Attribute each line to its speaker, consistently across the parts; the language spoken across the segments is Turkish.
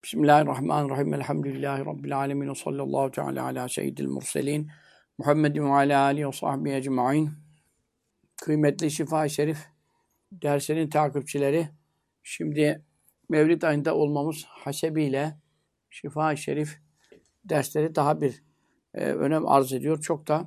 Speaker 1: Bismillahirrahmanirrahim. Elhamdülillahi Rabbil alemin. Ve sallallahu teala ala seyyidil murselin. Muhammedin ve ala alihi ve sahbihi ecma'in. Kıymetli Şifa-i Şerif dersinin takipçileri, şimdi Mevlid ayında olmamız hasebiyle Şifa-i Şerif dersleri daha bir önem arz ediyor. Çok da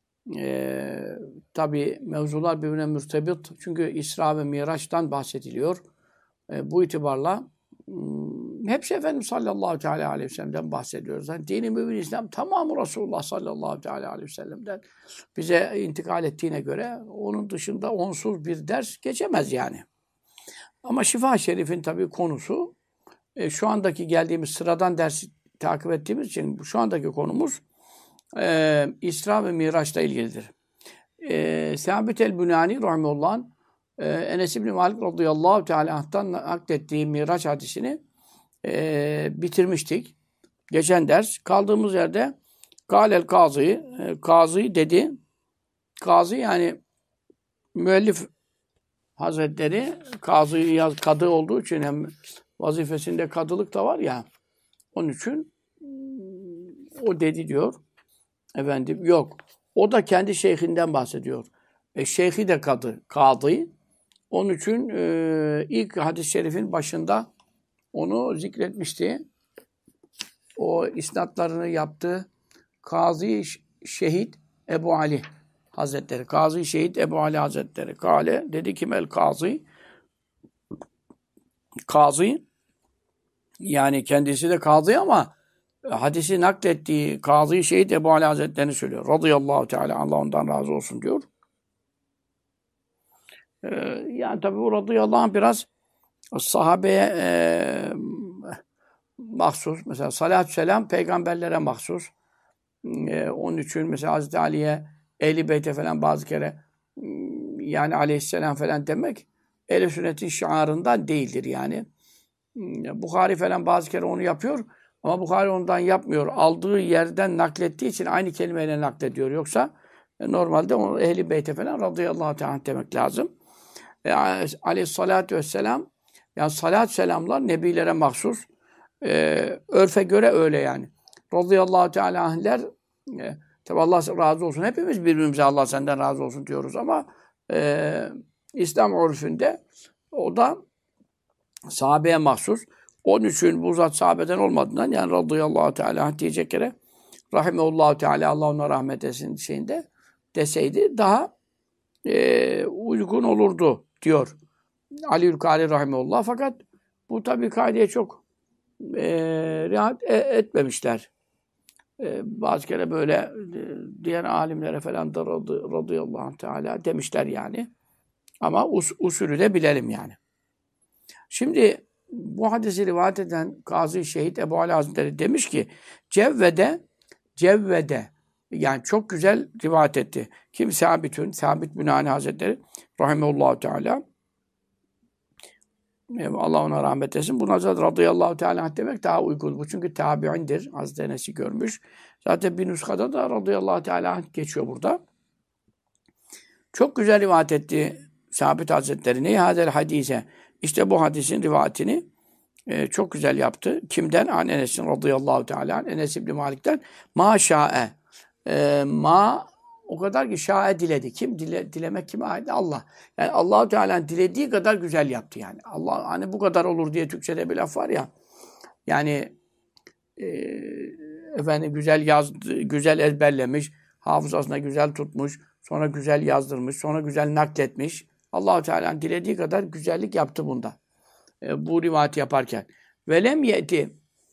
Speaker 1: tabi mevzular birbirine mürtebit. Çünkü İsra ve Miraç'tan bahsediliyor. Bu itibarla hepsi Efendimiz sallallahu teala aleyhi ve sellem'den bahsediyoruz. Yani dini mümin İslam tamamı Resulullah sallallahu teala aleyhi ve sellem'den bize intikal ettiğine göre onun dışında onsuz bir ders geçemez yani. Ama Şifa-i Şerif'in tabii konusu şu andaki geldiğimiz sıradan dersi takip ettiğimiz için şu andaki konumuz İsra ve Miraç'la ilgilidir. Sabit el-Bünani rahimehullah'ın Enes İbni Malik radıyallahu teala anh'tan naklettiği Miraç hadisini bitirmiştik. Geçen ders. Kaldığımız yerde Kâlel Kazı, Kazı dedi. Kazı yani müellif hazretleri, Kazı kadı olduğu için hem vazifesinde kadılık da var ya, onun için o dedi diyor. Efendim yok. O da kendi şeyhinden bahsediyor. Şeyhi de kadı. Onun için ilk hadis-i şerifin başında onu zikretmişti. O isnatlarını yaptı. Kazı Şehit Ebu Ali Hazretleri. Kazı Şehit Ebu Ali Hazretleri. Kale dedi ki el Kazı. Kazı yani kendisi de kazı ama hadisi naklettiği Kazı Şehit Ebu Ali Hazretleri'ni söylüyor. Radıyallahu teala Allah ondan razı olsun diyor. Yani tabi bu radıyallahu anh biraz sahabeye mahsus. Mesela salatü selam peygamberlere mahsus. Onun için mesela Hazreti Ali'ye, Ehl-i Beyt'e falan bazı kere yani aleyhisselam falan demek ehl-i sünnetin şiarından değildir yani. Bukhari falan bazı kere onu yapıyor ama Bukhari ondan yapmıyor. Aldığı yerden naklettiği için aynı kelimeyle naklediyor. Yoksa normalde onu Ehl-i Beyt'e falan radıyallahu teala demek lazım. Aleyhissalatü vesselam yani salat selamlar nebilere mahsus. Örfe göre öyle yani. Radıyallahu teala anh'ler tabi Allah razı olsun. Hepimiz birbirimize Allah senden razı olsun diyoruz ama İslam örfünde o da sahabeye mahsus. Onun için bu zat sahabeden olmadığından yani radıyallahu teala anh diyecek yere rahimehullahu teala Allah ona rahmet etsin şeyinde deseydi daha uygun olurdu diyor Aliülkari rahimehullah. Fakat bu tabii kaideye çok riayet etmemişler. Bazı kere böyle diğer alimlere falan da radıyallahu teala demişler yani. Ama usulü de bilelim yani. Şimdi bu hadisi rivayet eden Kazı Şehit Ebu Ali Hazretleri demiş ki cevvede yani çok güzel rivayet etti. Kim? Sabit Bünani Hazretleri rahimehullahu teala. Allah ona rahmet etsin. Buna zaten radıyallahu teala demek daha uygun. Bu çünkü tabi'indir. Hazreti Enes'i görmüş. Zaten bir nuskada da radıyallahu teala geçiyor burada. Çok güzel rivayet etti Sabit Hazretleri. Ne hadel hadise? İşte bu hadisin rivayetini çok güzel yaptı. Kimden? An Enes'in radıyallahu teala. Enes İbni Malik'ten. Ma şa'e. O kadar ki şa'e diledi. Kim? Dilemek kime ait? Allah. Yani Allah-u Teala'nın dilediği kadar güzel yaptı yani. Allah hani bu kadar olur diye Türkçe'de bir laf var ya. Yani efendim güzel yazdı, güzel ezberlemiş, hafızasına güzel tutmuş, sonra güzel yazdırmış, sonra güzel nakletmiş. Allah-u Teala'nın dilediği kadar güzellik yaptı bunda. Bu rivayeti yaparken. Velem yeti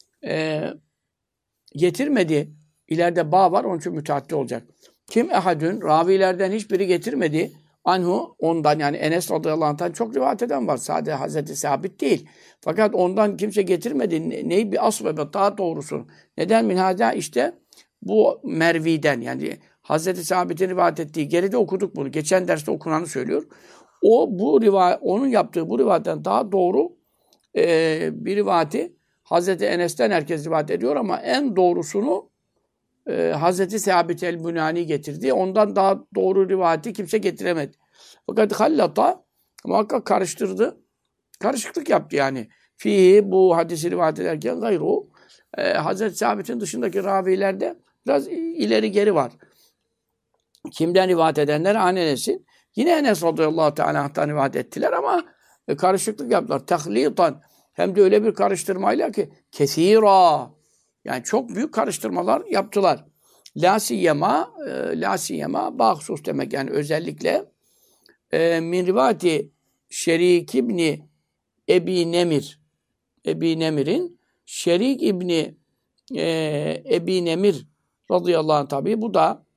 Speaker 1: getirmedi. İleride ba var, onun için müteaddi olacak. Kim ehadün, ravilerden hiçbiri getirmedi. Anhu, ondan yani Enes radıyallahu anh'tan çok rivayet eden var. Sadece Hazreti Sabit değil. Fakat ondan kimse getirmedi. Neyi bir asbebe, daha doğrusu. Neden minhâdâ? İşte bu Mervi'den yani Hazreti Sabit'in rivayet ettiği, geride okuduk bunu. Geçen derste okunanı söylüyor. Onun yaptığı bu rivayetten daha doğru bir rivayeti Hazreti Enes'ten herkes rivayet ediyor ama en doğrusunu Hazreti Sabit el-Bünani getirdi. Ondan daha doğru rivayeti kimse getiremedi. Fakat hallata muhakkak karıştırdı. Karışıklık yaptı yani. Fihi bu hadisi rivayet ederken gayru Hazreti Sabit'in dışındaki ravilerde biraz ileri geri var. Kimden rivayet edenler? An Enes'in. Yine Enes radıyallahu teala anh'tan rivayet ettiler ama karışıklık yaptılar. Tahlitan. Hem de öyle bir karıştırmayla ki kesira. Yani çok büyük karıştırmalar yaptılar. La siyema bahsus demek yani özellikle min rivati Şerik İbni Ebi Nemir'in Şerik İbni Ebi Nemir radıyallahu anh tabi bu da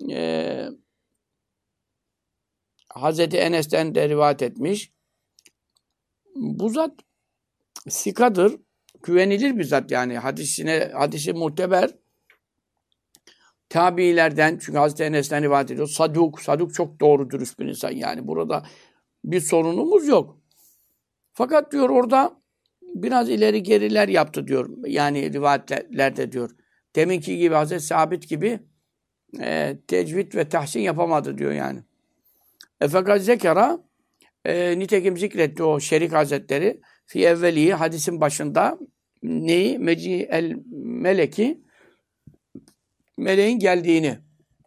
Speaker 1: Hazreti Enes'ten de rivayet etmiş. Bu zat sikadır, güvenilir bir zat yani hadisi muteber. Tabiilerden, çünkü Hazreti Enes'ten rivayet ediyor. Saduk çok doğru dürüst bir insan yani. Burada bir sorunumuz yok. Fakat diyor orada biraz ileri geriler yaptı diyor. Yani rivayetlerde diyor. Deminki gibi Hazreti Sabit gibi tecvid ve tahsin yapamadı diyor yani. Fakat zekara nitekim zikretti o Şerik Hazretleri fi evvelihi hadisin başında neyi? Meci el meleki meleğin geldiğini.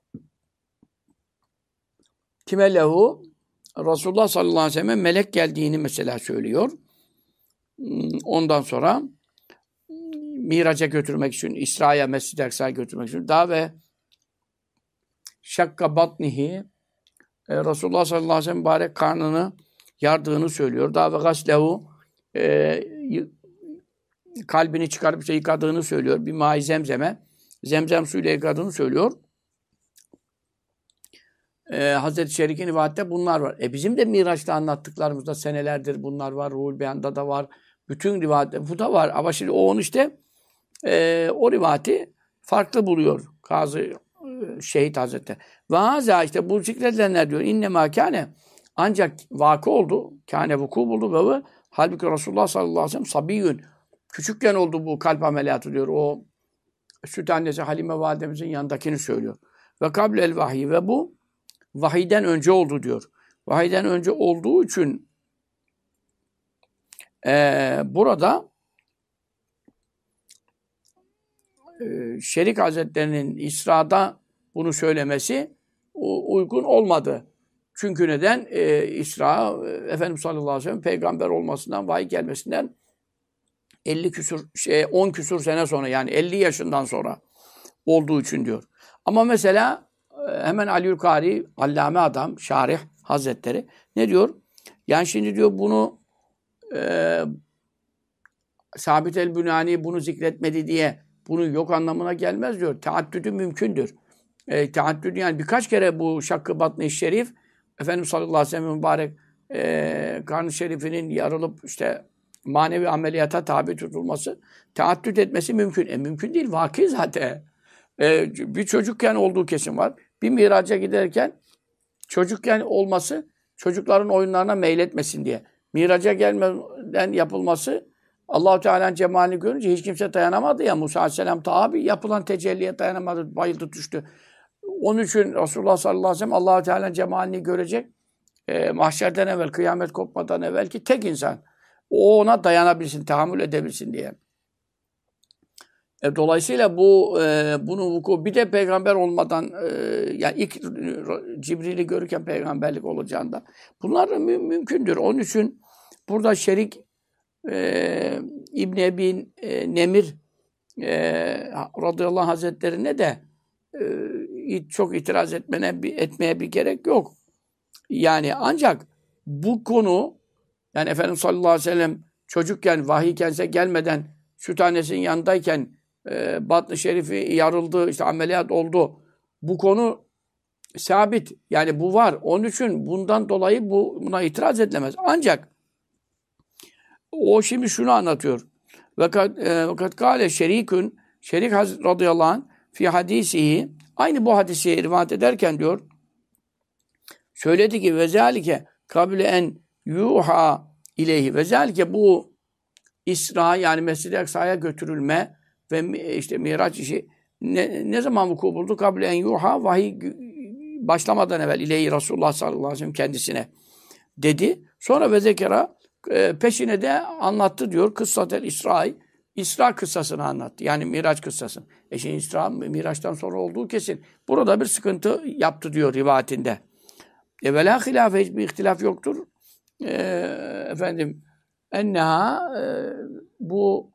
Speaker 1: Kime lehu? Resulullah sallallahu aleyhi ve sellem melek geldiğini mesela söylüyor. Ondan sonra Miraç'a götürmek için, İsra'ya, Mescid-i Aksa'ya götürmek için daha ve şakka batnihi Resulullah sallallahu aleyhi ve sellem mübarek karnını yardığını söylüyor. Daha ve gaslehu kalbini çıkarıp işte yıkadığını söylüyor. Bir mai zemzem suyuyla yıkadığını söylüyor. Hazreti Şerik'in rivayette bunlar var. Bizim de Miraç'ta anlattıklarımızda senelerdir bunlar var. Ruhul Beyan'da da var. Bütün rivayette bu da var. Ama şimdi o onun işte o rivayeti farklı buluyor. Kazı Şehit Hazretleri. Ve haza işte bu zikredilenler diyor. İnnemâ kâne ancak vakı oldu. Kâne vuku buldu ve halbuki Resulullah sallallahu aleyhi ve sellem sabiyyün. Küçükken oldu bu kalp ameliyatı diyor. O süt annesi Halime validemizin yanındakini söylüyor. Ve kablel vahiy ve bu vahiyden önce oldu diyor. Vahiyden önce olduğu için burada Şerik Hazretleri'nin İsra'da bunu söylemesi uygun olmadı. Çünkü neden? İsra, Efendimiz sallallahu aleyhi ve sellem peygamber olmasından, vahiy gelmesinden 10 küsur sene sonra yani 50 yaşından sonra olduğu için diyor. Ama mesela hemen Aliülkari, allame adam, şarih hazretleri ne diyor? Yani şimdi diyor bunu Sabit el-Bünani bunu zikretmedi diye bunu yok anlamına gelmez diyor. Teaddüdü mümkündür. Teaddüdü yani birkaç kere bu Şakkı Batn-ı Şerif Efendimiz sallallahu aleyhi ve sellem mübarek karn-ı şerifinin yarılıp işte manevi ameliyata tabi tutulması, teaddüd etmesi mümkün. Mümkün değil. Vakı zaten. Bir çocukken olduğu kesin var. Bir miraca giderken çocukken olması çocukların oyunlarına meyletmesin diye. Miraca gelmeden yapılması Allah-u Teala'nın cemalini görünce hiç kimse dayanamadı ya. Musa aleyhisselam tabi yapılan tecelliye dayanamadı. Bayıldı düştü. Onun için Resulullah sallallahu aleyhi ve sellem Allah-u Teala'nın cemalini görecek. Mahşerden evvel, kıyamet kopmadan evvel ki tek insan. O ona dayanabilsin, tahammül edebilsin diye. Dolayısıyla bunu vuku bir de peygamber olmadan yani ilk Cibril'i görürken peygamberlik olacağında bunlar mümkündür. Onun için burada Şerik İbn Ebi Nemir radıyallahu anh hazretlerine de çok itiraz etmeye bir gerek yok. Yani ancak bu konu yani Efendimiz sallallahu aleyhi ve sellem çocukken vahiy kendisine gelmeden süt annesinin yanındayken batn-ı şerifi yarıldı, işte ameliyat oldu. Bu konu sabit. Yani bu var. Onun için bundan dolayı buna itiraz edilemez. Ancak o şimdi şunu anlatıyor. Fakat kâle şerikün Şerik radıyallahu anh fi hadisihi aynı bu hadisi rivayet ederken diyor söyledi ki ve zâlike kable en yuha ileyhi ve zâlike bu İsra yani Mescid-i Aksa'ya götürülme ve işte Miraç işi ne zaman vuku buldu? Kable en yuha vahiy başlamadan evvel ileyhi Resulullah sallallahu aleyhi ve sellem kendisine dedi. Sonra ve zekera Peşine de anlattı diyor. Kıssatel İsrail. İsra kıssasını anlattı. Yani Miraç kıssasını. Şimdi İsra, Miraç'tan sonra olduğu kesin. Burada bir sıkıntı yaptı diyor rivayetinde. Ve la hilafe, hiçbir ihtilaf yoktur. Efendim, enneha, bu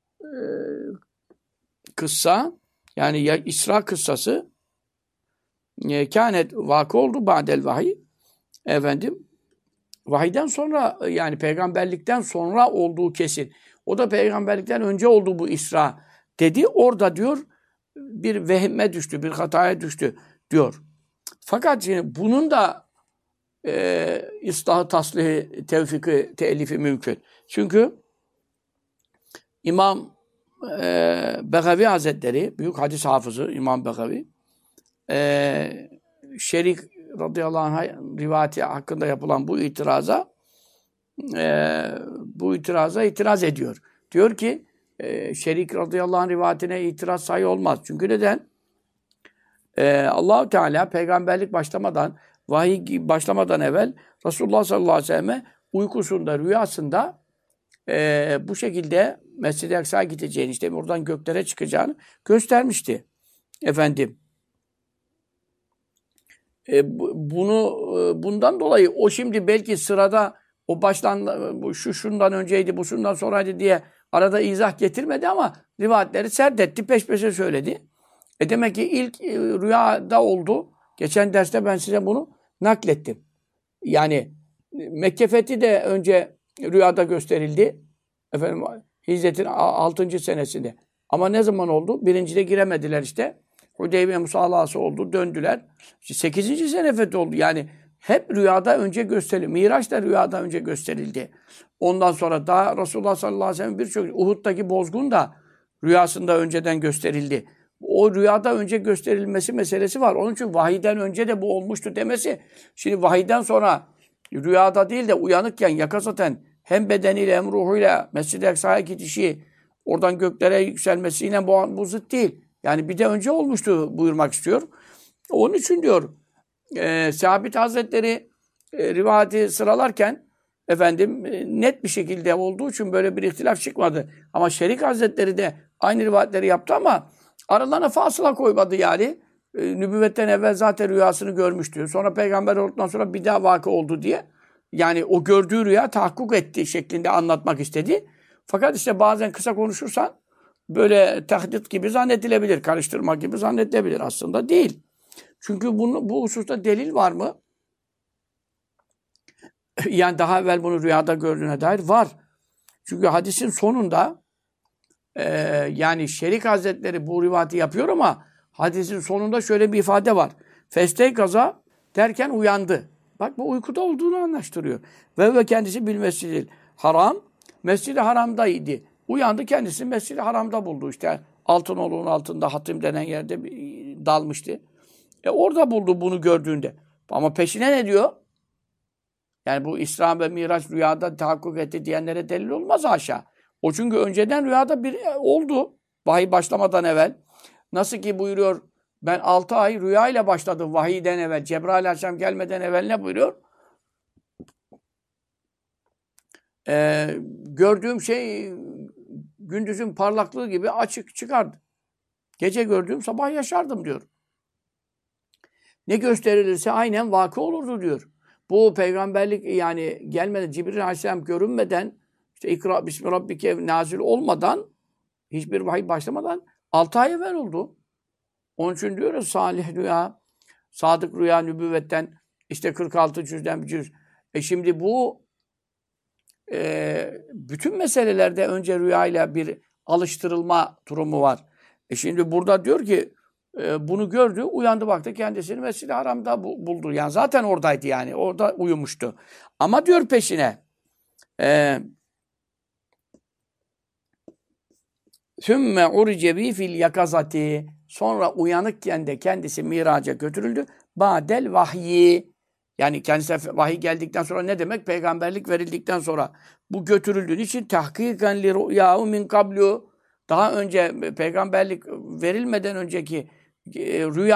Speaker 1: kıssa, yani ya İsra kıssası kânet, vakı oldu ba'del vahiy. Efendim, vahiyden sonra, yani peygamberlikten sonra olduğu kesin. O da peygamberlikten önce oldu bu İsra dedi. Orada diyor bir vehme düştü, bir hataya düştü diyor. Fakat şimdi bunun da ıslahı, taslihi, tevfiki, telifi mümkün. Çünkü İmam Begavi Hazretleri, büyük hadis hafızı İmam Begavi, Şerik radıyallahu anh rivayeti hakkında yapılan bu itiraza itiraz ediyor. Diyor ki Şerik radıyallahu anh rivayetine itiraz sayı olmaz. Çünkü neden? Allah-u Teala peygamberlik başlamadan, vahiy başlamadan evvel Resulullah sallallahu aleyhi ve selleme uykusunda, rüyasında bu şekilde Mescid-i Aksa'ya gideceğini, işte oradan göklere çıkacağını göstermişti. Efendim, bundan dolayı o şimdi belki sırada o şundan önceydi, bu şundan sonraydı diye arada izah getirmedi ama rivayetleri serdetti, peş peşe söyledi. Demek ki ilk rüyada oldu. Geçen derste ben size bunu naklettim. Yani Mekke fethi de önce rüyada gösterildi. Efendim, Hicret'in 6. senesinde. Ama ne zaman oldu? Birincide giremediler işte. Hudeybiye musallası oldu, döndüler. İşte 8. sene fethi oldu. Yani hep rüyada önce gösterildi. Miraç da rüyada önce gösterildi. Ondan sonra daha Resulullah sallallahu aleyhi ve sellem birçok Uhud'daki bozgun da rüyasında önceden gösterildi. O rüyada önce gösterilmesi meselesi var. Onun için vahiyden önce de bu olmuştu demesi. Şimdi vahiyden sonra rüyada değil de uyanıkken yakazaten hem bedeniyle hem ruhuyla Mescid-i Aksa'ya gidişi, oradan göklere yükselmesiyle bu zıt değil. Yani bir de önce olmuştu buyurmak istiyor. Onun için diyor Sabit Hazretleri rivayeti sıralarken efendim net bir şekilde olduğu için böyle bir ihtilaf çıkmadı. Ama Şerik Hazretleri de aynı rivayetleri yaptı ama aralarına fasıla koymadı yani. Nübüvvetten evvel zaten rüyasını görmüştü. Sonra peygamber olduktan sonra bir daha vakı oldu diye. Yani o gördüğü rüya tahakkuk etti şeklinde anlatmak istedi. Fakat işte bazen kısa konuşursan böyle tahdit gibi zannedilebilir. Karıştırma gibi zannedilebilir. Aslında değil. Çünkü bu hususta delil var mı? Yani daha evvel bunu rüyada gördüğüne dair var. Çünkü hadisin sonunda yani Şerik Hazretleri bu rivayeti yapıyor ama hadisin sonunda şöyle bir ifade var. Festeykaza derken uyandı. Bak, bu uykuda olduğunu anlaştırıyor. Ve kendisi bil Mescid-i Haram. Mescid-i Haram'daydı. Uyandı, kendisi Mescid-i Haram'da buldu işte. Altınoğlu'nun altında Hatim denen yerde dalmıştı. Orada buldu bunu gördüğünde. Ama peşine ne diyor? Yani bu İsra ve Miraç rüyada tahakkuk etti diyenlere delil olmaz haşa. O çünkü önceden rüyada bir oldu. Vahiy başlamadan evvel. Nasıl ki buyuruyor, ben 6 ay rüyayla başladım vahiyden evvel. Cebrail Aleyhisselam gelmeden evvel ne buyuruyor? Gördüğüm şey gündüzün parlaklığı gibi açık çıkardı. Gece gördüğüm sabah yaşardım diyor. Ne gösterilirse aynen vakı olurdu diyor. Bu peygamberlik yani gelmeden, Cibril Aleyhisselam görünmeden, işte İkra Bismi Rabbike nazil olmadan, hiçbir vahiy başlamadan 6 ay evvel oldu. Onun için diyoruz salih rüya, sadık rüya nübüvvetten işte 46 cüzden bir cüz. Şimdi bu bütün meselelerde önce rüyayla bir alıştırılma durumu var. Şimdi burada diyor ki bunu gördü, uyandı, baktı kendisini Mescid-i Haram'da buldu. Yani zaten oradaydı yani. Orada uyumuştu. Ama diyor peşine Sümme urice bi fil yakazati. Sonra uyanıkken de kendisi miraca götürüldü. Ba'del vahyi. Yani kendisine vahiy geldikten sonra ne demek? Peygamberlik verildikten sonra bu götürüldüğü için tahkiken li ru'yahu min kablu. Daha önce peygamberlik verilmeden önceki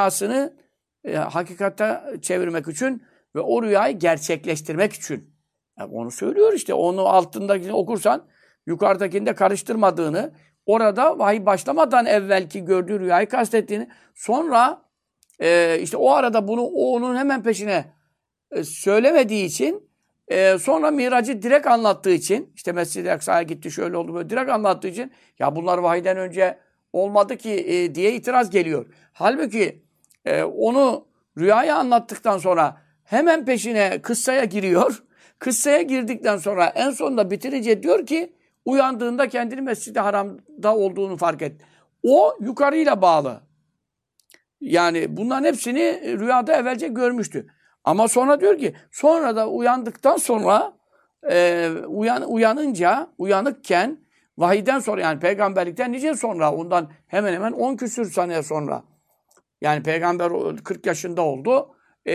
Speaker 1: rüyasını hakikate çevirmek için ve o rüyayı gerçekleştirmek için. Onu söylüyor işte. Onu altındakini okursan yukarıdakini de karıştırmadığını, orada vahiy başlamadan evvelki gördüğü rüyayı kastettiğini, sonra işte o arada bunu onun hemen peşine söylemediği için, sonra Mirac'ı direkt anlattığı için, işte Mescid-i Aksa'ya gitti, şöyle oldu, böyle direkt anlattığı için, ya bunlar vahiyden önce olmadı ki diye itiraz geliyor. Halbuki onu rüyayı anlattıktan sonra hemen peşine kıssaya giriyor. Kıssaya girdikten sonra en sonunda bitirince diyor ki, uyandığında kendini Mescid-i Haram'da olduğunu fark et. O yukarıyla bağlı. Yani bunların hepsini rüyada evvelce görmüştü. Ama sonra diyor ki, sonra da uyandıktan sonra uyanıkken vahiyden sonra, yani peygamberlikten nice sonra, ondan hemen hemen 10 küsür sene sonra, yani peygamber 40 yaşında oldu.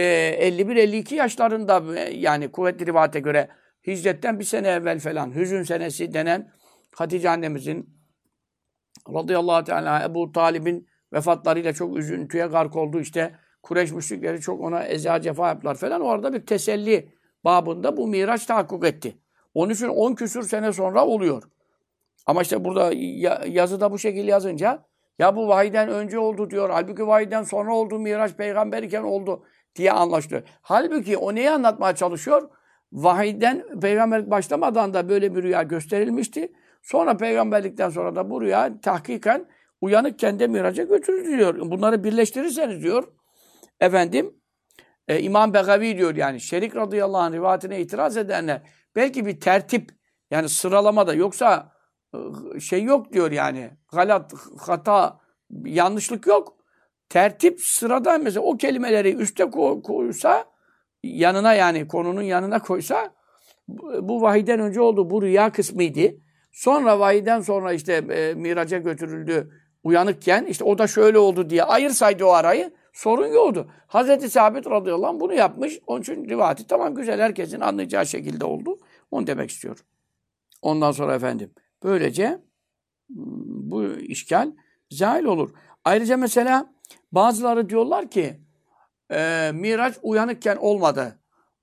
Speaker 1: 51-52 yaşlarında, yani kuvvetli rivayete göre hicretten bir sene evvel falan, hüzün senesi denen Hatice annemizin radıyallahu teala Ebu Talib'in vefatlarıyla çok üzüntüye gark oldu. İşte Kureyş müşrikleri çok ona eza cefa yaptılar falan. Orada bir teselli babında bu Miraç tahakkuk etti. Onun için 10 küsür sene sonra oluyor. Ama işte burada yazıda bu şekilde yazınca, ya bu vahiyden önce oldu diyor. Halbuki vahiyden sonra oldu, Miraç peygamber iken oldu diye anlaşılıyor. Halbuki o neyi anlatmaya çalışıyor? Vahiyden peygamberlik başlamadan da böyle bir rüya gösterilmişti. Sonra peygamberlikten sonra da bu rüya tahkiken uyanıkken de Miraç'a götürüldü diyor. Bunları birleştirirseniz diyor, efendim, İmam Begavi diyor, yani Şerik radıyallahu anh rivayetine itiraz edenler, belki bir tertip, yani sıralamada, yoksa şey yok diyor yani. Galat, hata, yanlışlık yok. Tertip sıradan, mesela o kelimeleri üste koysa, yanına, yani konunun yanına koysa, bu vahiyden önce oldu. Bu rüya kısmıydı. Sonra vahiyden sonra işte Miraç'a götürüldü uyanıkken, işte o da şöyle oldu diye ayırsaydı o arayı, sorun yoktu. Hazreti Sabit radıyallahu anh bunu yapmış. Onun için rivayeti tamam, güzel, herkesin anlayacağı şekilde oldu. Onu demek istiyor. Ondan sonra efendim, böylece bu işgal zahil olur. Ayrıca mesela bazıları diyorlar ki Miraç uyanıkken olmadı.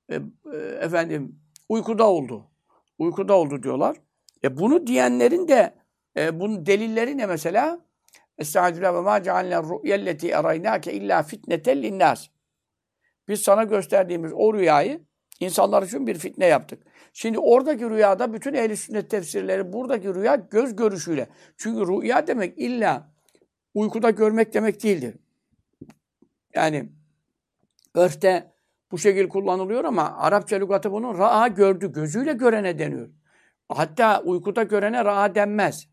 Speaker 1: Efendim, uykuda oldu. Uykuda oldu diyorlar. Bunu diyenlerin de bunun delilleri ne mesela? Estağfirullah ve ma cealna ru'yelleti eraynake illa fitneten linnâs. Biz sana gösterdiğimiz o rüyayı insanlar için bir fitne yaptık. Şimdi oradaki rüyada bütün ehl-i sünnet tefsirleri, buradaki rüya göz görüşüyle. Çünkü rüya demek illa uykuda görmek demek değildir. Yani örfte bu şekil kullanılıyor ama Arapça lügatı bunun ra'a gördü, gözüyle görene deniyor. Hatta uykuda görene ra'a denmez.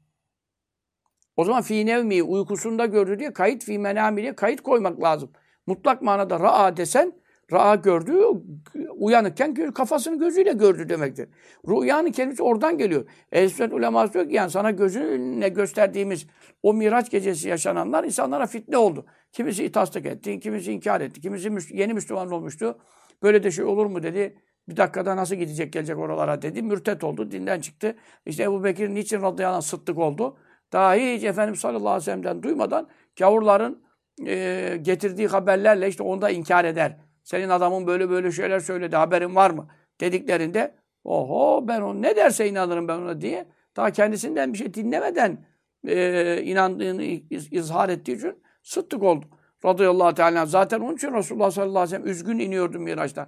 Speaker 1: O zaman fî nevmi, uykusunda gördü diye kayıt, fî menâmi diye kayıt koymak lazım. Mutlak manada ra'a desen, ra'a gördü, uyanıkken kafasını gözüyle gördü demektir. Rüyanın kelimesi oradan geliyor. Ehl-i sünnet uleması diyor ki, yani sana gözüne gösterdiğimiz o Miraç gecesi yaşananlar insanlara fitne oldu. Kimisi tasdik etti, kimisi inkar etti, kimisi yeni Müslüman olmuştu. Böyle de şey olur mu dedi. Bir dakikada nasıl gidecek gelecek oralara dedi. Mürtet oldu, dinden çıktı. İşte Ebu Bekir niçin radıyallahu anh sıddık oldu? Daha hiç Efendimiz sallallahu aleyhi ve sellem'den duymadan gavurların getirdiği haberlerle işte onu da inkar eder. Senin adamın böyle böyle şeyler söyledi, haberin var mı? Dediklerinde, oho, ben onu ne derse inanırım ben ona diye, daha kendisinden bir şey dinlemeden inandığını izhar ettiği için sıddık oldu. Radıyallahu teala. Zaten onun için Resulullah sallallahu aleyhi ve sellem üzgün iniyordu Miraç'tan.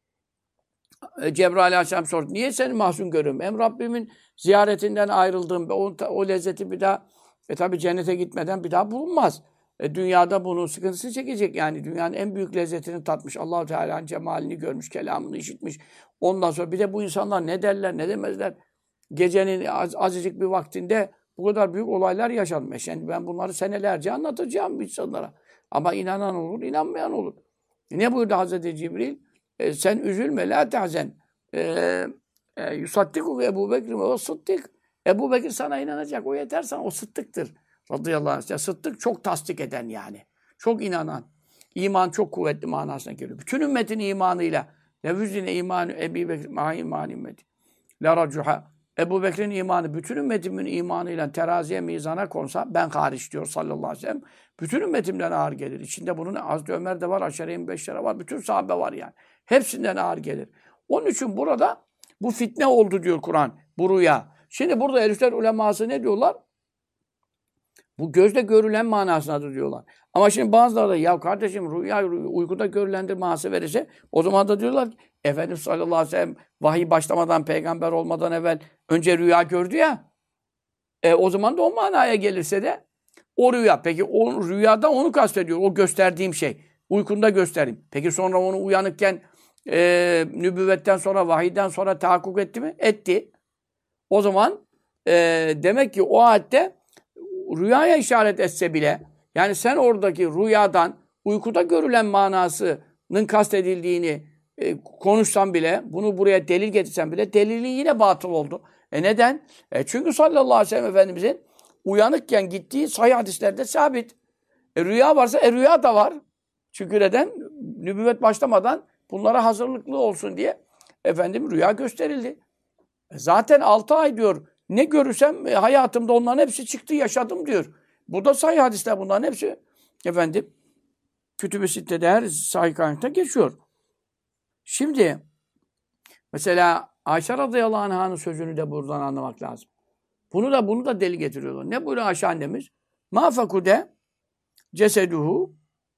Speaker 1: Cebrail aleyhisselam sordu. Niye seni mahzun görüyorum? Hem Rabbimin ziyaretinden ayrıldım. O lezzeti bir daha, tabi cennete gitmeden bir daha bulunmaz. Dünyada bunun sıkıntısı çekecek. Yani dünyanın en büyük lezzetini tatmış. Allah-u Teala'nın cemalini görmüş, kelamını işitmiş. Ondan sonra bir de bu insanlar ne derler, ne demezler. Gecenin azıcık bir vaktinde bu kadar büyük olaylar yaşanmış. Yani ben bunları senelerce anlatacağım insanlara. Ama inanan olur, inanmayan olur. Ne buyurdu Hazreti Cibril? Sen üzülme, la tahzen. Yusaddiku Ebu Bekir ve o sıddık. Ebu Bekir sana inanacak, o yeter sana, o sıddıktır. Radıyallahu anh. Sıddık çok tasdik eden yani. Çok inanan. İman çok kuvvetli manasına geliyor. Bütün ümmetin imanıyla. Levüzine imanı Ebu Bekir ma iman ümmeti. La racuha. Ebu Bekir'in imanı bütün ümmetimin imanıyla teraziye mizana konsa, ben hariç diyor sallallahu aleyhi ve sellem, bütün ümmetimden ağır gelir. İçinde bunun Hazreti Ömer de var, Aşere-i Beşşere var, bütün sahabe var yani. Hepsinden ağır gelir. Onun için burada Bu fitne oldu diyor Kur'an. Bu rüya. Şimdi burada Ehl-i uleması ne diyorlar? Bu gözle görülen manasındadır diyorlar. Ama şimdi bazıları da ya kardeşim rüya uykuda görülendir manası verirse o zaman da diyorlar ki Efendimiz sallallahu aleyhi ve sellem vahiy başlamadan peygamber olmadan evvel önce rüya gördü ya. O zaman da o manaya gelirse de o rüya. Peki o rüyada onu kastediyor. O gösterdiğim şey. Uykunda göstereyim. Peki sonra onu uyanıkken nübüvvetten sonra vahiyden sonra tahakkuk etti mi? Etti. O zaman demek ki o halde rüyaya işaret etse bile yani sen oradaki rüyadan uykuda görülen manasının kastedildiğini konuşsan bile bunu buraya delil getirsen bile delilin yine batıl oldu. Neden? Çünkü sallallahu aleyhi ve sellem Efendimizin uyanıkken gittiği sahih hadislerde sabit. Rüya varsa rüya da var. Çünkü neden? Nübüvvet başlamadan bunlara hazırlıklı olsun diye efendim rüya gösterildi. Zaten 6 ay diyor ne görürsem hayatımda onların hepsi çıktı yaşadım diyor. Bu da sahih hadisler bunların hepsi efendim Kütüb-i Sitte'de her sahih kaynakta geçiyor. Şimdi mesela Ayşe radıyallahu anh'ın sözünü de buradan anlamak lazım. Bunu da deli getiriyorlar. Ne buyuruyor Ayşe annemiz? Ma fakude ceseduhu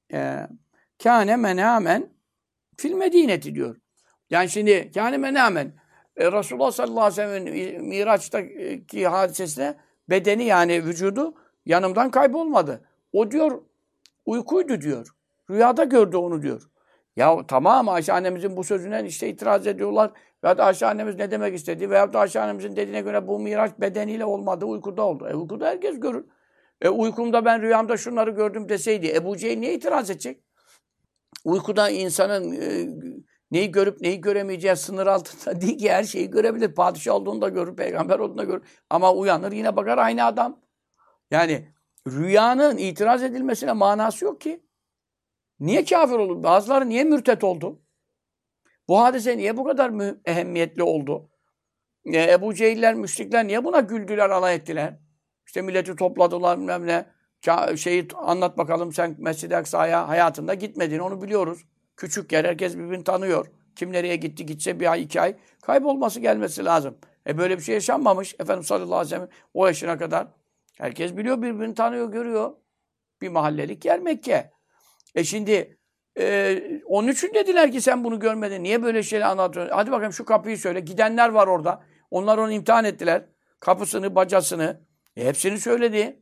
Speaker 1: kâne menâmen fil medineti diyor. Yani şimdi kâne menâmen Resulullah sallallahu aleyhi ve sellem'in Miraç'taki hadisesine bedeni yani vücudu yanımdan kaybolmadı. O diyor uykuydu diyor. Rüyada gördü onu diyor. Ya tamam Ayşe annemizin bu sözüne işte itiraz ediyorlar. Veyahut Ayşe annemiz ne demek istedi? Veyahut da Ayşe annemizin dediğine göre bu Miraç bedeniyle olmadı, uykuda oldu. Uykuda herkes görür. Uykumda ben rüyamda şunları gördüm deseydi Ebu Cehil niye itiraz edecek? Uykuda insanın neyi görüp neyi göremeyeceği sınır altında değil ki her şeyi görebilir. Padişah olduğunu da görür, peygamber olduğunu da görür. Ama uyanır yine bakar aynı adam. Yani rüyanın itiraz edilmesine manası yok ki. Niye kafir olur? Bazıları niye mürtet oldu? Bu hadise niye bu kadar ehemmiyetli oldu? Ebu Cehiller, müşrikler niye buna güldüler, alay ettiler? İşte milleti topladılar bilmem ne. Şeyi anlat bakalım sen Mescid-i Aksa'ya hayatında gitmedin onu biliyoruz. Küçük yer herkes birbirini tanıyor. Kim nereye gitti gitse bir ay 2 ay kaybolması gelmesi lazım. Böyle bir şey yaşanmamış. Efendimiz sallallahu aleyhi ve sellem o yaşına kadar. Herkes biliyor birbirini tanıyor görüyor. Bir mahallelik yer Mekke. Şimdi onun için dediler ki sen bunu görmedin. Niye böyle şeyler anlatıyorsun? Hadi bakalım şu kapıyı söyle. Gidenler var orada. Onlar onu imtihan ettiler. Kapısını, bacasını. Hepsini söyledi.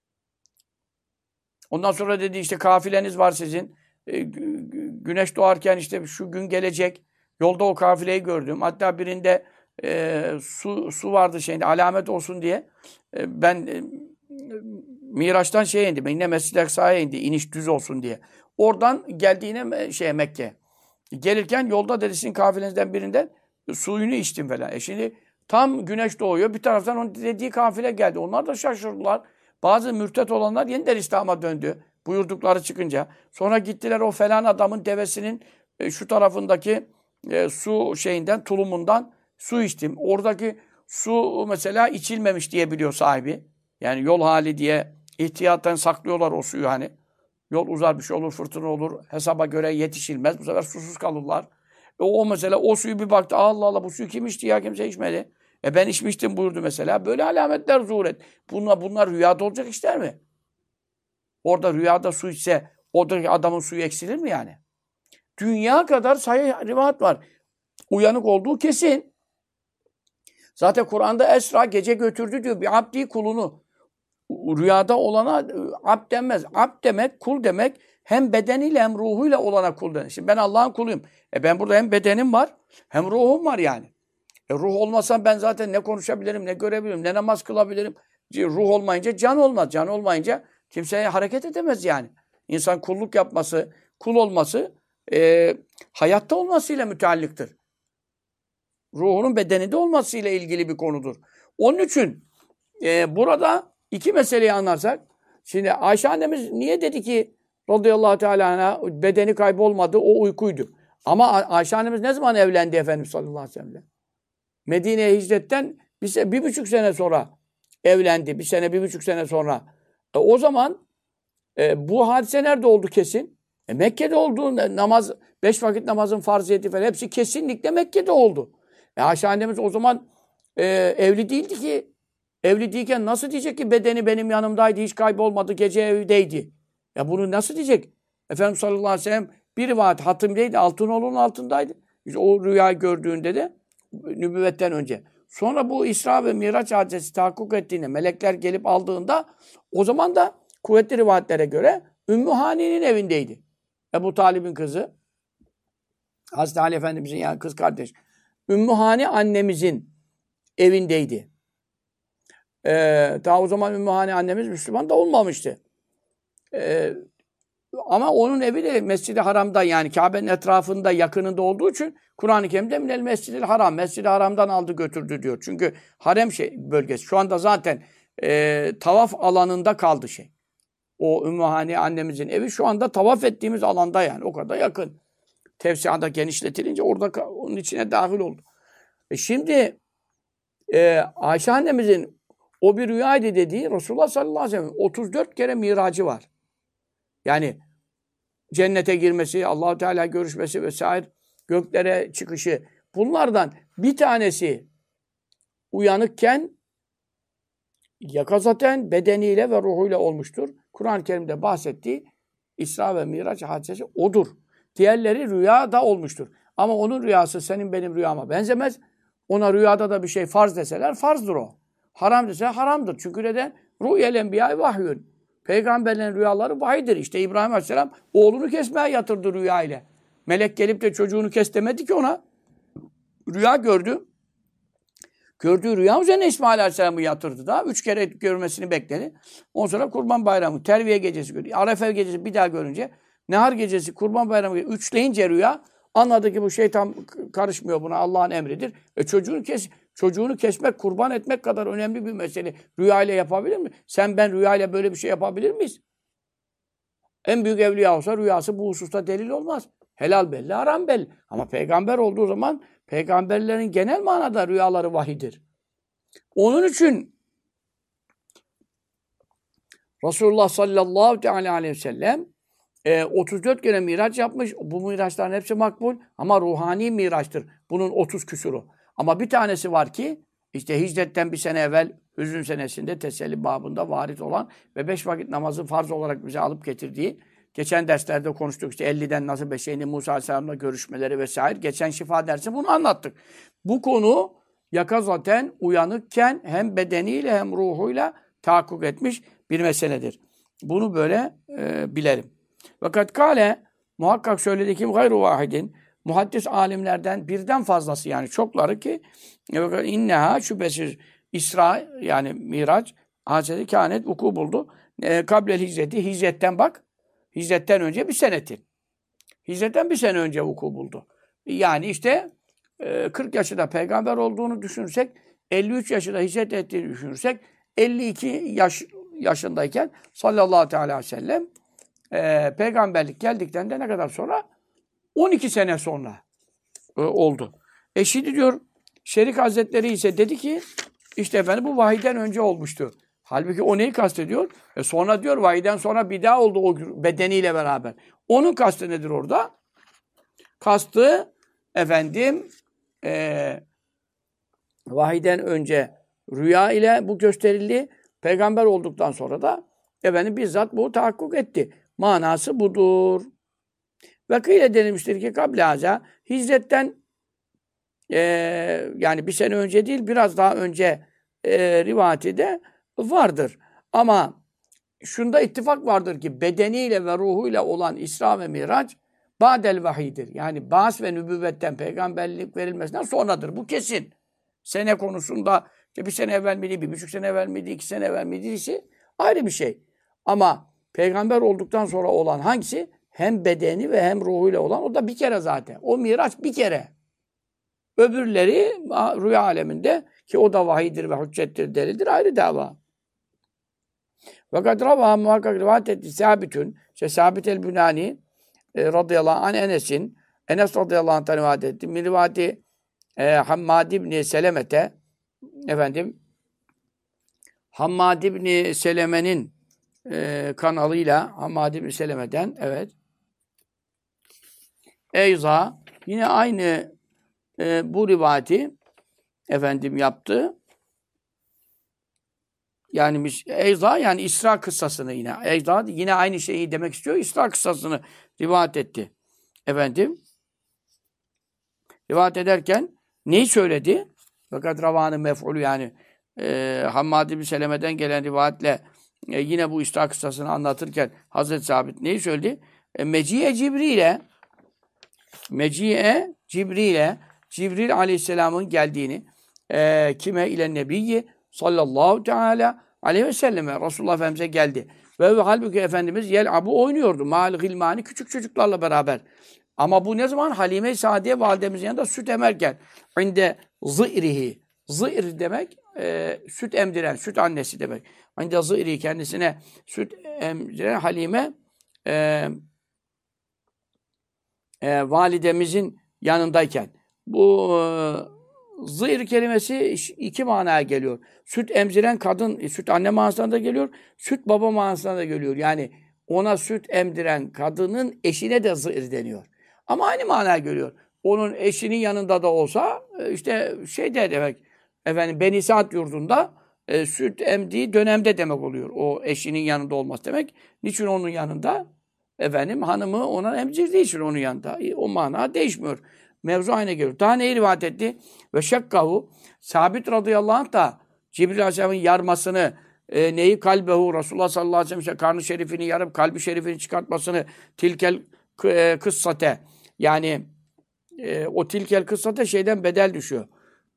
Speaker 1: Ondan sonra dedi işte kafileniz var sizin. Güneş doğarken işte şu gün gelecek. Yolda o kafileyi gördüm. Hatta birinde su vardı şeyinde alamet olsun diye. Ben Miraç'tan şeye indim. Yine Mescid-i Aksa'ya indi. İniş düz olsun diye. Oradan geldiğine Mekke. Gelirken yolda dedi sizin kafilenizden birinden suyunu içtim falan. Şimdi tam güneş doğuyor. Bir taraftan onun dediği kafile geldi. Onlar da şaşırdılar. Bazı mürtet olanlar yeniden İslam'a döndü. Buyurdukları çıkınca. Sonra gittiler o falan adamın devesinin şu tarafındaki su şeyinden, tulumundan su içtim. Oradaki su mesela içilmemiş diye biliyor sahibi. Yani yol hali diye ihtiyatten saklıyorlar o suyu hani. Yol uzar bir şey olur, fırtına olur. Hesaba göre yetişilmez. Bu sefer susuz kalırlar. O mesela o suyu bir baktı. Allah Allah bu suyu kim içti ya? Kimse içmedi. Ben içmiştim buyurdu mesela. Böyle alametler zuhur et. Bunlar rüyada olacak işler mi? Orada rüyada su içse oradaki adamın suyu eksilir mi yani? Dünya kadar sahih rivayet var. Uyanık olduğu kesin. Zaten Kur'an'da Esra gece götürdü diyor. Bir abdi kulunu. Rüyada olana abd denmez. Abd demek, kul demek hem bedeniyle hem ruhuyla olana kul denir. Şimdi ben Allah'ın kuluyum. Ben burada hem bedenim var hem ruhum var yani. Ruh olmasa ben zaten ne konuşabilirim, ne görebilirim, ne namaz kılabilirim. Ruh olmayınca can olmaz. Can olmayınca kimseye hareket edemez yani. İnsan kulluk yapması, kul olması hayatta olmasıyla müteallıktır. Ruhunun bedeninde olmasıyla ilgili bir konudur. Onun için burada iki meseleyi anlarsak, şimdi Ayşe annemiz niye dedi ki radıyallahu teala anha bedeni kaybolmadı, o uykuydu. Ama Ayşe annemiz ne zaman evlendi Efendimiz sallallahu aleyhi ve sellem? Medine'ye hicretten 1,5 sene sonra evlendi. 1,5 sene sonra. O zaman bu hadise nerede oldu kesin? Mekke'de oldu. 5 vakit namazın farziyeti falan hepsi kesinlikle Mekke'de oldu. Ayşe annemiz o zaman evli değildi ki. Evli değilken nasıl diyecek ki bedeni benim yanımdaydı, hiç kaybolmadı, gece evdeydi. Ya bunu nasıl diyecek? Efendimiz sallallahu aleyhi ve sellem bir rivayet Hatim'deydi, Altınoğlu'nun altındaydı. İşte o rüyayı gördüğünde de nübüvvetten önce. Sonra bu İsra ve Miraç hadisesi tahakkuk ettiğinde, melekler gelip aldığında o zaman da kuvvetli rivayetlere göre Ümmü Hani'nin evindeydi. Ebu Talib'in kızı. Hazreti Ali Efendimizin yani kız kardeş. Ümmü Hani annemizin evindeydi. Daha o zaman Ümmü Hani annemiz Müslüman da olmamıştı. Ama onun evi de Mescid-i Haram'da yani Kabe'nin etrafında yakınında olduğu için Kur'an-ı Kerim'de minel Mescid-i Haram. Mescid-i Haram'dan aldı götürdü diyor. Çünkü harem bölgesi. Şu anda zaten tavaf alanında kaldı şey. O Ümmü Hani annemizin evi şu anda tavaf ettiğimiz alanda yani. O kadar yakın. Tevsiada genişletilince orada onun içine dahil oldu. Şimdi Ayşe annemizin o bir rüyaydı dediği Resulullah sallallahu aleyhi ve sellem 34 kere miracı var. Yani cennete girmesi, Allah-u Teala görüşmesi vesaire, göklere çıkışı. Bunlardan bir tanesi uyanıkken yakazaten bedeniyle ve ruhuyla olmuştur. Kur'an-ı Kerim'de bahsettiği İsra ve Miraç hadisesi odur. Diğerleri rüyada olmuştur. Ama onun rüyası senin benim rüyama benzemez. Ona rüyada da bir şey farz deseler farzdır o. Haram deseler haramdır. Çünkü neden? Rü'yel enbiya vahyün. Peygamberlerin rüyaları vahidir. İşte İbrahim Aleyhisselam oğlunu kesmeye yatırdı rüya ile. Melek gelip de çocuğunu kes demedi ki ona. Rüya gördü. Gördüğü rüya üzerine İsmail Aleyhisselam'ı yatırdı da. 3 kere görmesini bekledi. Ondan sonra Kurban Bayramı, Terviye gecesi gördü. Arefe gecesi bir daha görünce, Nehar gecesi, Kurban Bayramı üçleyince rüya anladı ki bu şeytan karışmıyor buna. Allah'ın emridir. Çocuğunu kesmek, kurban etmek kadar önemli bir mesele. Rüya ile yapabilir mi? Sen ben rüya ile böyle bir şey yapabilir miyiz? En büyük evliya olsa rüyası bu hususta delil olmaz. Helal belli, haram belli. Ama peygamber olduğu zaman peygamberlerin genel manada rüyaları vahidir. Onun için Resulullah sallallahu aleyhi ve sellem 34 kere miraç yapmış. Bu miraçların hepsi makbul ama ruhani miraçtır. Bunun 30 küsuru. Ama bir tanesi var ki işte hicretten bir sene evvel hüzün senesinde teselli babında varit olan ve 5 vakit namazı farz olarak bize alıp getirdiği, geçen derslerde konuştuk işte 50'den nasıl beşeğini Musa Aleyhisselam'la görüşmeleri vesaire. Geçen şifa dersi bunu anlattık. Bu konu yakazaten uyanıkken hem bedeniyle hem ruhuyla tahakkuk etmiş bir meseledir. Bunu böyle bilelim. Fakat kâle muhakkak söyledi kim gayru vahidin muhaddis alimlerden birden fazlası yani çokları ki inneha şüphesiz İsra yani Miraç hadisesi kânet vuku buldu. Kablel hicreti hicretten bak. Hicretten önce bir senedir. Hicretten bir sene önce vuku buldu. Yani işte 40 yaşında peygamber olduğunu düşünürsek 53 yaşında hicret ettiğini düşünürsek 52 yaşındayken sallallahu aleyhi ve sellem peygamberlik geldikten de ne kadar sonra? 12 sene sonra oldu. Şimdi diyor Şerik Hazretleri ise dedi ki işte efendim bu vahiyden önce olmuştu. Halbuki o neyi kastediyor? Sonra diyor vahiyden sonra bir daha oldu o bedeniyle beraber. Onun kastı nedir orada? Kastı efendim vahiyden önce rüya ile bu gösterildi. Peygamber olduktan sonra da efendim bizzat bu tahakkuk etti. Manası budur. Ve kıyle denilmiştir ki kablaza hicretten yani bir sene önce değil biraz daha önce rivayeti de vardır. Ama şunda ittifak vardır ki bedeniyle ve ruhuyla olan İsra ve Miraç ba'del vahidir. Yani Ba'as ve nübüvvetten peygamberlik verilmesinden sonradır. Bu kesin. Sene konusunda işte bir sene evvel miydi, 1,5 sene evvel miydi, 2 sene evvel miydi ise ayrı bir şey. Ama peygamber olduktan sonra olan hangisi? Hem bedeni ve hem ruhuyla olan o da bir kere zaten. O Miraç bir kere. Öbürleri rüya aleminde ki o da vahidir ve hüccettir, delildir ayrı dava. Fakat Rava muhakkak rivayet etti Sabitün, işte Sabit el-Bünani radıyallahu anh Enes'in, Enes radıyallahu anh'tan rivayet etti. Min rivayeti Hammad ibn Selemet'e efendim Hammad ibn Seleme'nin kanalıyla Hammad ibn Seleme'den evet Eyza yine aynı bu rivayeti efendim yaptı. Yani Eyza yani İsra kıssasını yine. Eyza yine aynı şeyi demek istiyor. İsra kıssasını rivayet etti. Efendim rivayet ederken neyi söyledi? Fakat ravanı mef'ulü yani Hammad bin Seleme'den gelen rivayetle yine bu İsra kıssasını anlatırken Hazreti Sabit neyi söyledi? Meci'e Cibril'e Cibril Aleyhisselam'ın geldiğini kime ile Nebiyyi sallallahu teala aleyhi ve selleme Resulullah Efendimiz'e geldi. Ve halbuki Efendimiz yel'abu oynuyordu. Mâl gilmani küçük çocuklarla beraber. Ama bu ne zaman? Halime-i Sadiye validemizin yanında süt emerken. İnde zı'rihi. Zı'r demek süt emdiren, süt annesi demek. İnde zı'ri kendisine süt emdiren Halime validemizin yanındayken. Bu zı'r kelimesi iki manaya geliyor. Süt emziren kadın, süt anne manasına da geliyor, süt baba manasına da geliyor. Yani ona süt emdiren kadının eşine de zı'r deniyor. Ama aynı manaya geliyor. Onun eşinin yanında da olsa işte şey de demek, efendim Beni Sa'd yurdunda süt emdiği dönemde demek oluyor. O eşinin yanında olması demek. Niçin onun yanında? Efendim hanımı ona emzirdiği için onun yanında. O mana değişmiyor. Mevzu aynı geliyor. Daha neyi rivayet etti? Ve şekkahu Sabit radıyallahu anh da Cibril Aleyhisselam'ın yarmasını neyi kalbehu Resulullah sallallahu aleyhi ve sellem karnı şerifini yarıp kalbi şerifini çıkartmasını tilkel kıssate yani o tilkel kıssate şeyden bedel düşüyor.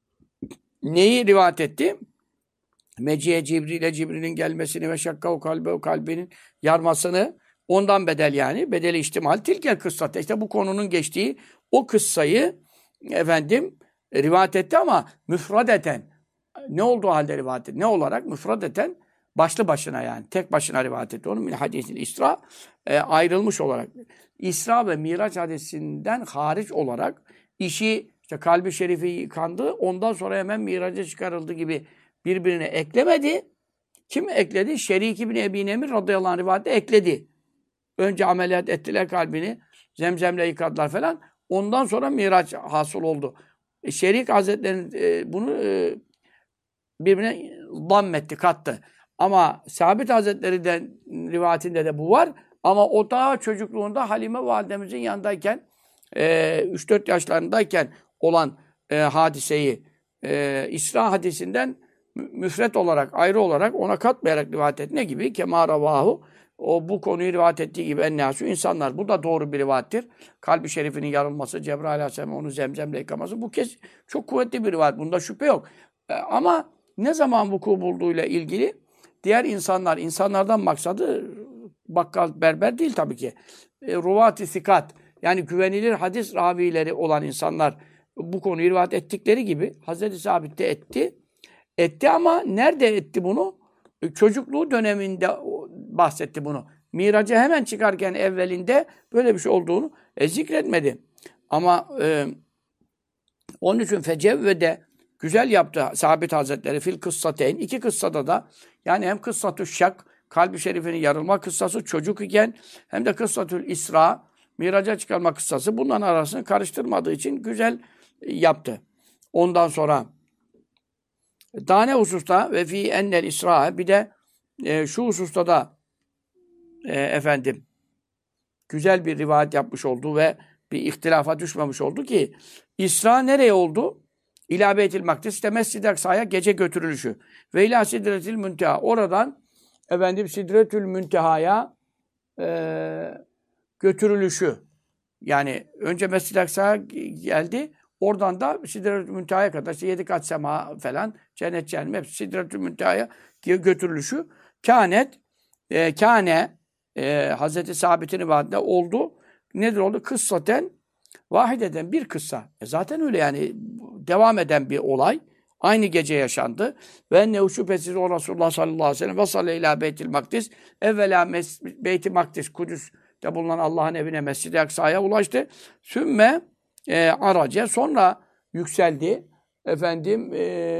Speaker 1: Neyi rivayet etti? Meciye Cibril'e Cibril'in gelmesini ve şakkahu kalbehu kalbinin yarmasını ondan bedel yani. Bedeli ihtimal tilkel kıssate. İşte bu konunun geçtiği o kıssayı efendim rivayet etti ama müfradeten. Ne olduğu halde rivayet etti? Ne olarak? Müfradeten başlı başına yani. Tek başına rivayet etti. Onun min hadisil İsra ayrılmış olarak. İsra ve Miraç hadisinden hariç olarak işi işte kalbi şerifi yıkandı. Ondan sonra hemen Miraç'a çıkarıldı gibi birbirine eklemedi. Kim ekledi? Şerik ibn Ebi Nemir radıyallahu anh rivayette ekledi. Önce ameliyat ettiler kalbini. Zemzemle yıkadılar falan. Ondan sonra Miraç hasıl oldu. Şerik Hazretleri'nin bunu birbirine dammetti, kattı. Ama Sabit Hazretleri'den rivayetinde de bu var. Ama o daha çocukluğunda Halime validemizin yanındayken 3-4 yaşlarındayken olan hadiseyi İsra hadisinden müfret olarak, ayrı olarak ona katmayarak rivayet etti. Ne gibi? Kema ravahu. O bu konuyu rivayet ettiği gibi ennâsû insanlar. Bu da doğru bir rivayettir. Kalbi şerifinin yarılması, Cebrail Aleyhisselam onu zemzemle yıkaması. Bu kez çok kuvvetli bir rivayet. Bunda şüphe yok. Ama ne zaman vuku bulduğuyla ilgili diğer insanlardan maksadı bakkal berber değil tabii ki. Ruvat-ı sikat yani güvenilir hadis ravileri olan insanlar bu konuyu rivayet ettikleri gibi Hazreti Sabit de etti ama nerede etti bunu? Çocukluğu döneminde bahsetti bunu. Miraca hemen çıkarken evvelinde böyle bir şey olduğunu zikretmedi. Ama onun için fecevvede güzel yaptı Sabit Hazretleri fil kıssateyn. İki kıssada da yani hem kıssatü şak kalbi şerifinin yarılma kıssası çocuk iken hem de kıssatül İsra miraca çıkarma kıssası bunların arasını karıştırmadığı için güzel yaptı. Ondan sonra daha ne hususta ve fi ennel İsra bir de şu hususta da efendim güzel bir rivayet yapmış oldu ve bir ihtilafa düşmemiş oldu ki İsra nereye oldu? İlâ Beytil Makdis işte Mescid-i Aksa'ya gece götürülüşü. Ve ilâ Sidretil Münteha. Oradan efendim Sidretül Münteha'ya götürülüşü. Yani önce Mescid-i Aksa'ya geldi. Oradan da Sidretül Münteha'ya kadar işte 7 kat sema falan cennet cehennem hepsi Sidretül Münteha'ya götürülüşü. Kâne Hazreti Sabit'in rivayetinde oldu. Nedir oldu? Kıssaten vahideden bir kıssa. Zaten öyle yani devam eden bir olay. Aynı gece yaşandı. Ve ne şüphesiz o Resulullah sallallahu aleyhi ve sellem ve sallallahu ila Beytil Makdis evvela Beyt-i Makdis Kudüs'te bulunan Allah'ın evine Mescid-i Aksa'ya ulaştı. Sümme araca sonra yükseldi. Efendim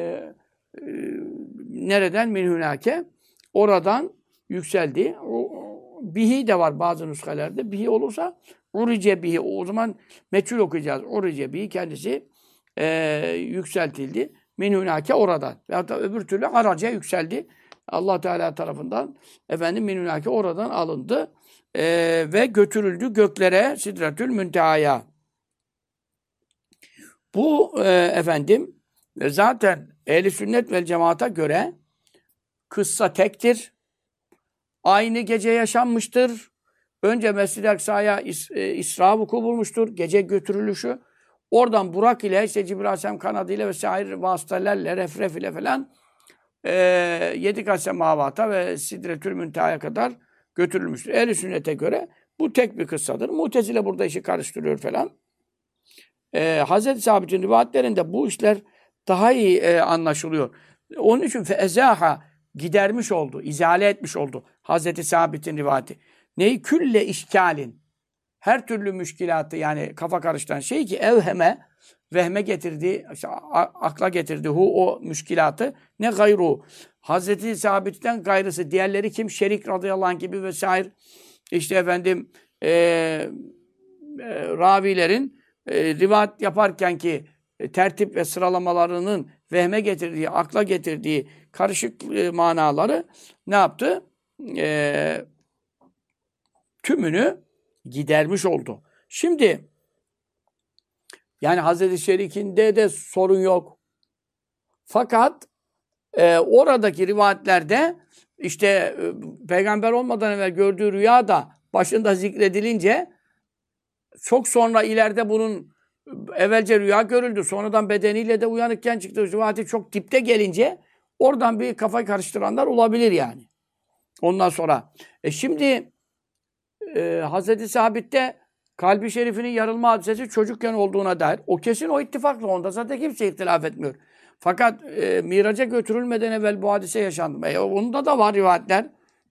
Speaker 1: nereden? Minhünake. Oradan yükseldi. Bihi de var bazı nüshelerde. Bihi olursa urice bihi. O zaman meçhul okuyacağız. Urice bihi kendisi yükseltildi. min hunake oradan. Veyahut da öbür türlü araca yükseldi. Allah Teala tarafından efendim min hunake oradan alındı. Ve götürüldü göklere Sidretül Münteha'ya. Bu efendim zaten Ehl-i Sünnet vel Cemaat'a göre kıssa tektir. Aynı gece yaşanmıştır. Önce Mescid-i Aksa'ya İsra vuku bulmuştur. Gece götürülüşü. Oradan Burak ile işte Cibril Aleyhisselam kanadıyla vesaire vasıtalarla, refref ile falan 7 kat semavata ve Sidretül Münteha'ya kadar götürülmüştür. Ehl-i Sünnet'e göre bu tek bir kıssadır. Mu'tezile burada işi karıştırıyor falan. Hazreti Sabit'in rivayetlerinde bu işler daha iyi anlaşılıyor. Onun için feezaha gidermiş oldu, izale etmiş oldu Hazreti Sabit'in rivayeti. Neyi? Külle işkalin. Her türlü müşkilatı yani kafa karıştıran şey ki vehme getirdiği, işte akla getirdiği o müşkilatı ne gayru. Hazreti Sabit'ten gayrısı. Diğerleri kim? Şerik radıyallahu anh gibi vesaire. İşte efendim ravilerin rivayet yaparken ki tertip ve sıralamalarının vehme getirdiği, akla getirdiği karışık manaları ne yaptı? Tümünü gidermiş oldu. Şimdi yani Hazreti Şerik'inde de sorun yok. Fakat oradaki rivayetlerde işte peygamber olmadan evvel gördüğü rüya da başında zikredilince çok sonra ileride bunun evvelce rüya görüldü. Sonradan bedeniyle de uyanıkken çıktı. Rivayeti çok dipte gelince oradan bir kafayı karıştıranlar olabilir yani. Ondan sonra. Şimdi Hazreti Sabit'te kalbi şerifinin yarılma hadisesi çocukken olduğuna dair. O kesin o ittifakla onda. Zaten kimse ihtilaf etmiyor. Fakat miraca götürülmeden evvel bu hadise yaşandı. Onda da var rivayetler.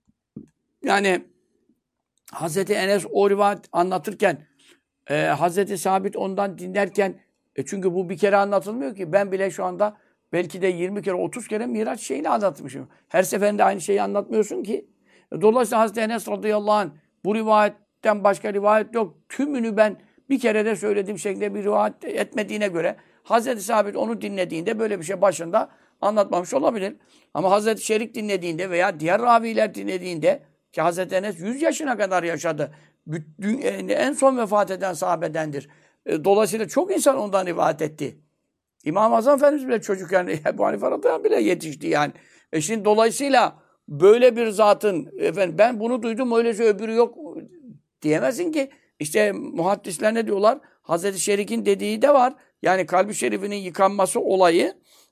Speaker 1: Yani Hazreti Enes o rivayet anlatırken Hazreti Sabit ondan dinlerken çünkü bu bir kere anlatılmıyor ki. Ben bile şu anda belki de 20 kere 30 kere Miraç şeyini anlatmışım. Her seferinde aynı şeyi anlatmıyorsun ki. Dolayısıyla Hazreti Enes radıyallahu anh bu rivayetten başka rivayet yok. Tümünü ben bir kere de söylediğim şekilde bir rivayet etmediğine göre Hazreti Sabit onu dinlediğinde böyle bir şey başında anlatmamış olabilir. Ama Hazreti Şerik dinlediğinde veya diğer raviler dinlediğinde ki Hazreti Enes 100 yaşına kadar yaşadı. En son vefat eden sahabedendir. Dolayısıyla çok insan ondan rivayet etti. İmam-ı Azam Efendimiz bile çocukken Ebu Hanife radıyallahu anh bile yetişti yani. Şimdi dolayısıyla böyle bir zatın efendim ben bunu duydum öylece öbürü yok diyemezsin ki. İşte muhaddisler ne diyorlar? Hazreti Şerik'in dediği de var. Yani kalbi şerifinin yıkanması olayı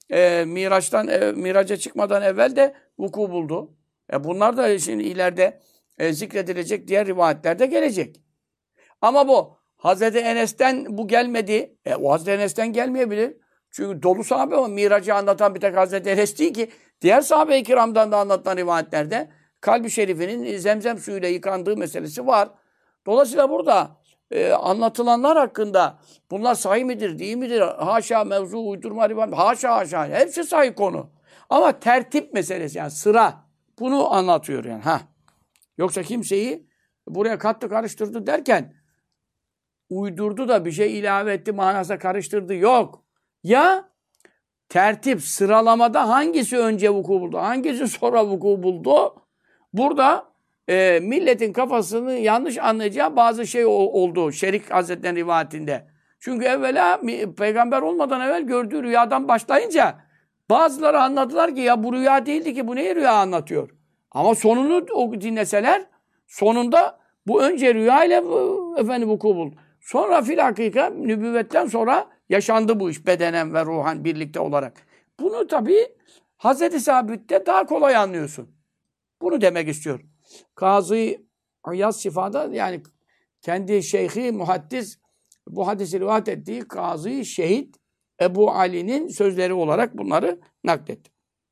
Speaker 1: Miraç'a çıkmadan evvel de vuku buldu. Bunlar da şimdi ileride zikredilecek diğer rivayetlerde gelecek. Ama bu Hazreti Enes'ten bu gelmedi. O Hazreti Enes'ten gelmeyebilir. Çünkü dolu sahabe o. Miracı anlatan bir tek Hazreti Enes değil ki. Diğer sahabe-i kiramdan da anlatılan rivayetlerde kalbi şerifinin zemzem suyuyla yıkandığı meselesi var. Dolayısıyla burada anlatılanlar hakkında bunlar sahih midir, değil midir? Haşa mevzu, uydurma rivayet. Haşa. Hepsi sahih konu. Ama tertip meselesi yani sıra. Bunu anlatıyor yani. Yoksa kimseyi buraya kattı karıştırdı derken uydurdu da bir şey ilave etti manasına karıştırdı. Yok. Ya tertip sıralamada hangisi önce vuku buldu? Hangisi sonra vuku buldu? Burada milletin kafasını yanlış anlayacağı bazı şey oldu. Şerik Hazretleri'nin rivayetinde. Çünkü evvela peygamber olmadan evvel gördüğü rüyadan başlayınca bazıları anladılar ki ya bu rüya değildi ki bu neye rüya anlatıyor? Ama sonunu dinleseler sonunda bu önce rüya ile efendim vuku buldu. Sonra filakika nübüvvetten sonra yaşandı bu iş bedenen ve ruhan birlikte olarak. Bunu tabii Hazreti Sabit'te daha kolay anlıyorsun. Bunu demek istiyor. Kazı İyaz Şifa'da yani kendi şeyhi muhaddis bu hadisi rivayet ettiği Kazı Şehit Ebu Ali'nin sözleri olarak bunları nakletti.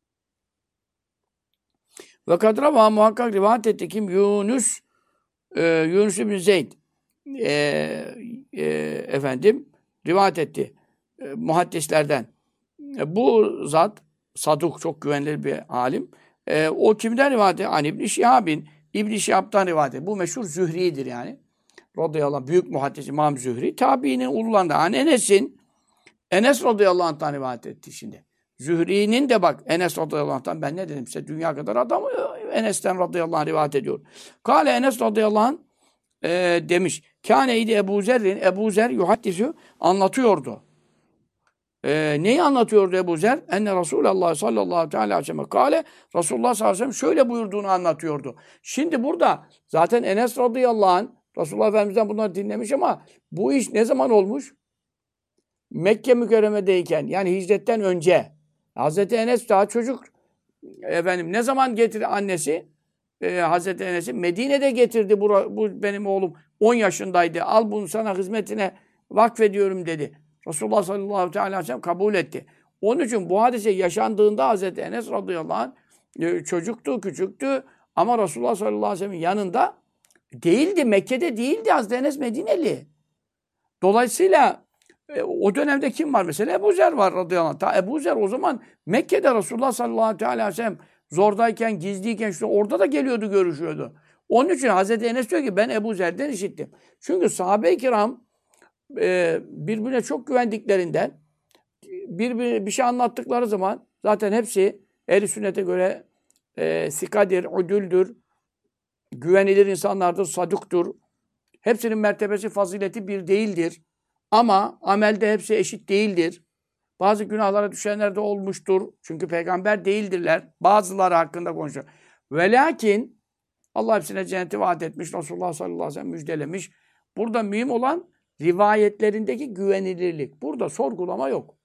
Speaker 1: Ve kadrava muhakkak rivayet etti kim? Yunus İbn Zeyd efendim rivayet etti muhaddislerden. Bu zat saduk çok güvenilir bir alim. O kimden rivayet etti? Hani İbn Şihab'in İbn Şihab'tan rivayet etti. Bu meşhur Zühri'dir yani. Radıyallahu anh, büyük muhaddis İmam Zühri. Tabiinin ulularında. Hani Enes radıyallahu anh'tan rivayet etti şimdi. Zühri'nin de bak Enes radıyallahu anh'tan ben ne dedim size dünya kadar adamı Enes'ten radıyallahu anh rivayet ediyor. Kale Enes radıyallahu anh demiş. Kâneydi Ebu Zer yuhaddisü anlatıyordu. Neyi anlatıyordu Ebu Zer? Enne Resulullah sallallahu aleyhi ve sellem kâle Resulullah sallallahu aleyhi ve sellem şöyle buyurduğunu anlatıyordu. Şimdi burada zaten Enes radıyallahu anh Resulullah Efendimiz'den bunları dinlemiş ama bu iş ne zaman olmuş? Mekke mükerremedeyken yani hicretten önce. Hazreti Enes daha çocuk. Efendim ne zaman getirdi annesi? Hazreti Enes'i Medine'de getirdi. Bu benim oğlum 10 yaşındaydı. Al bunu sana hizmetine vakfediyorum dedi. Resulullah sallallahu aleyhi ve sellem kabul etti. Onun için bu hadise yaşandığında Hazreti Enes radıyallahu anh çocuktu, küçüktü ama Resulullah sallallahu aleyhi ve sellem'in yanında değildi. Mekke'de değildi. Hazreti Enes Medineli. Dolayısıyla o dönemde kim var? Mesela Ebu Zer var radıyallahu anh. Ta Ebu Zer o zaman Mekke'de Resulullah sallallahu aleyhi ve sellem zordayken, gizliyken orada da geliyordu, görüşüyordu. Onun için Hazreti Enes diyor ki ben Ebu Zer'den işittim. Çünkü sahabe-i kiram birbirine çok güvendiklerinden bir şey anlattıkları zaman zaten hepsi ehl-i sünnete göre sikadir, udüldür, güvenilir insanlardır, saduktur. Hepsinin mertebesi, fazileti bir değildir. Ama amelde hepsi eşit değildir. Bazı günahlara düşenler de olmuştur. Çünkü peygamber değildirler. Bazıları hakkında konuşuyor. Ve lakin Allah hepsine cenneti vaat etmiş. Resulullah sallallahu aleyhi ve sellem müjdelemiş. Burada mühim olan rivayetlerindeki güvenilirlik. Burada sorgulama yok.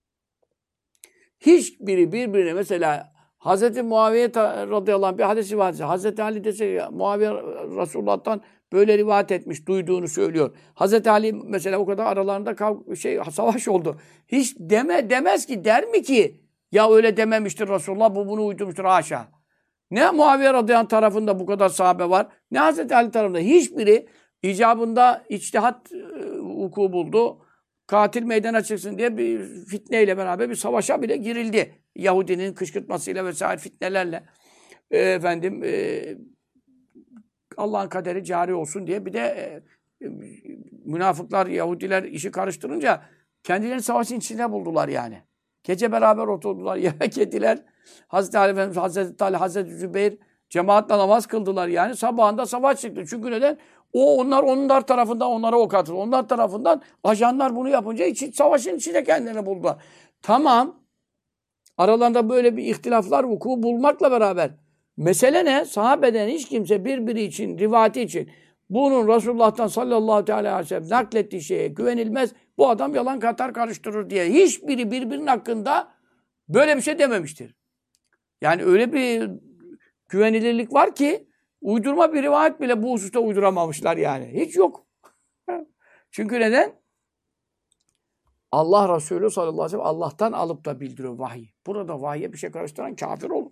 Speaker 1: Hiçbiri birbirine mesela Hazreti Muaviye radıyallahu anh bir hadis rivayet ediyor. Hazreti Ali dese Muaviye Resulullah'tan böyle rivayet etmiş, duyduğunu söylüyor. Hazreti Ali mesela o kadar aralarında savaş oldu. Hiç demez ki, der mi ki ya öyle dememiştir Resulullah, bu bunu uydurmuştur, haşa. Ne Muaviye radıyallahu anh tarafında bu kadar sahabe var, ne Hazreti Ali tarafında. Hiçbiri icabında içtihat vuku buldu. Katil meydana çıksın diye bir fitneyle beraber bir savaşa bile girildi. Yahudinin kışkırtmasıyla vesaire fitnelerle. Allah'ın kaderi cari olsun diye bir de münafıklar, Yahudiler işi karıştırınca kendilerini savaşın içine buldular yani. Gece beraber oturdular, yemek yediler. Hazreti Ali Efendimiz, Hazreti Talha, Hazreti Zübeyir cemaatle namaz kıldılar yani. Sabahında savaş çıktı. Çünkü neden? Onlar tarafından onlara ok atıldı. Onlar tarafından ajanlar bunu yapınca savaşın içinde kendilerini buldular. Tamam. Aralarında böyle bir ihtilaflar vuku bulmakla beraber mesele ne? Sahabeden hiç kimse birbiri için, rivayeti için bunun Resulullah'tan sallallahu aleyhi ve sellem naklettiği şeye güvenilmez. Bu adam yalan katar karıştırır diye. Hiçbiri birbirinin hakkında böyle bir şey dememiştir. Yani öyle bir güvenilirlik var ki uydurma bir rivayet bile bu hususta uyduramamışlar yani. Hiç yok. Çünkü neden? Allah Resulü sallallahu aleyhi ve sellem Allah'tan alıp da bildiriyor vahiy. Burada vahye bir şey karıştıran kafir olur.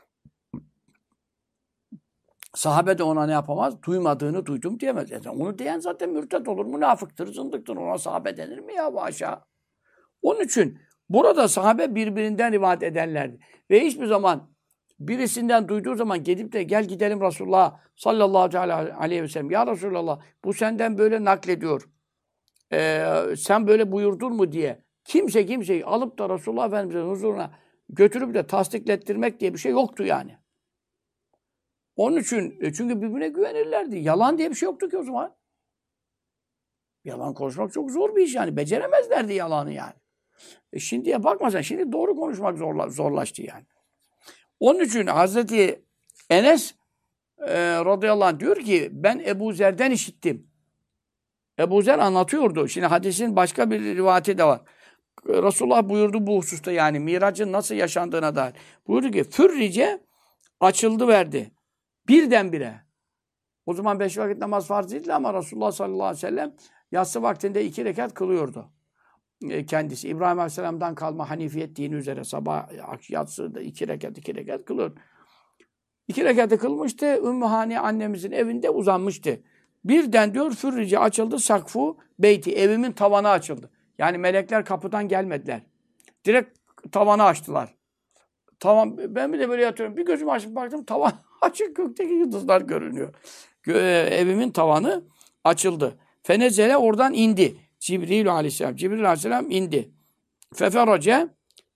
Speaker 1: Sahabe de ona ne yapamaz? Duymadığını duydum diyemez. Yani onu diyen zaten mürtet olur, münafıktır, zındıktır. Ona sahabe denir mi ya bu aşağı? Onun için burada sahabe birbirinden rivayet ederlerdi. Ve hiçbir zaman birisinden duyduğu zaman gidip de gel gidelim Resulullah sallallahu aleyhi ve sellem. Ya Resulallah bu senden böyle naklediyor. Sen böyle buyurdun mu diye. Kimseyi alıp da Resulullah Efendimiz'in huzuruna götürüp de tasdiklettirmek diye bir şey yoktu yani. Onun için çünkü birbirine güvenirlerdi. Yalan diye bir şey yoktu ki o zaman. Yalan konuşmak çok zor bir iş yani. Beceremezlerdi yalanı yani. Şimdiye bakmasan şimdi doğru konuşmak zorlaştı yani. Onun için Hazreti Enes radıyallahu anh diyor ki ben Ebu Zer'den işittim. Ebu Zer anlatıyordu. Şimdi hadisin başka bir rivayeti de var. Resulullah buyurdu bu hususta yani miracın nasıl yaşandığına dair. Buyurdu ki fürrice açıldı verdi. Birdenbire. O zaman 5 vakit namaz farz değildi ama Resulullah sallallahu aleyhi ve sellem yatsı vaktinde 2 rekat kılıyordu. Kendisi İbrahim Aleyhisselam'dan kalma Hanifiyet dini üzere sabah yatsıda 2 rekat kılıyor. 2 rekatı kılmıştı. Ümmühani annemizin evinde uzanmıştı. Birden diyor fürrice açıldı sakfu beyti. Evimin tavanı açıldı. Yani melekler kapıdan gelmediler. Direkt tavanı açtılar. Tavan, ben bir de böyle yatıyorum. Bir gözümü açıp baktım tavan açık, gökteki yıldızlar görünüyor. Evimin tavanı açıldı. Fenezele oradan indi. Cibril aleyhisselam indi. Feferoce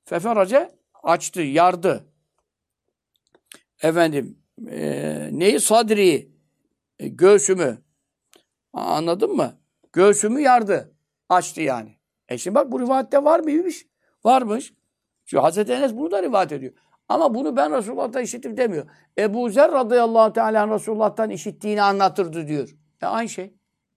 Speaker 1: Feferace açtı, yardı. Efendim, neyi? Sadri, göğsümü. Anladın mı? Göğsümü yardı. Açtı yani. Şimdi bak bu rivayette var mıymış? Varmış. Çünkü Hazreti Enes bunu da rivayet ediyor. Ama bunu ben Resulullah'tan işittim demiyor. Ebu Zer radıyallahu teala Resulullah'tan işittiğini anlatırdı diyor. Aynı şey.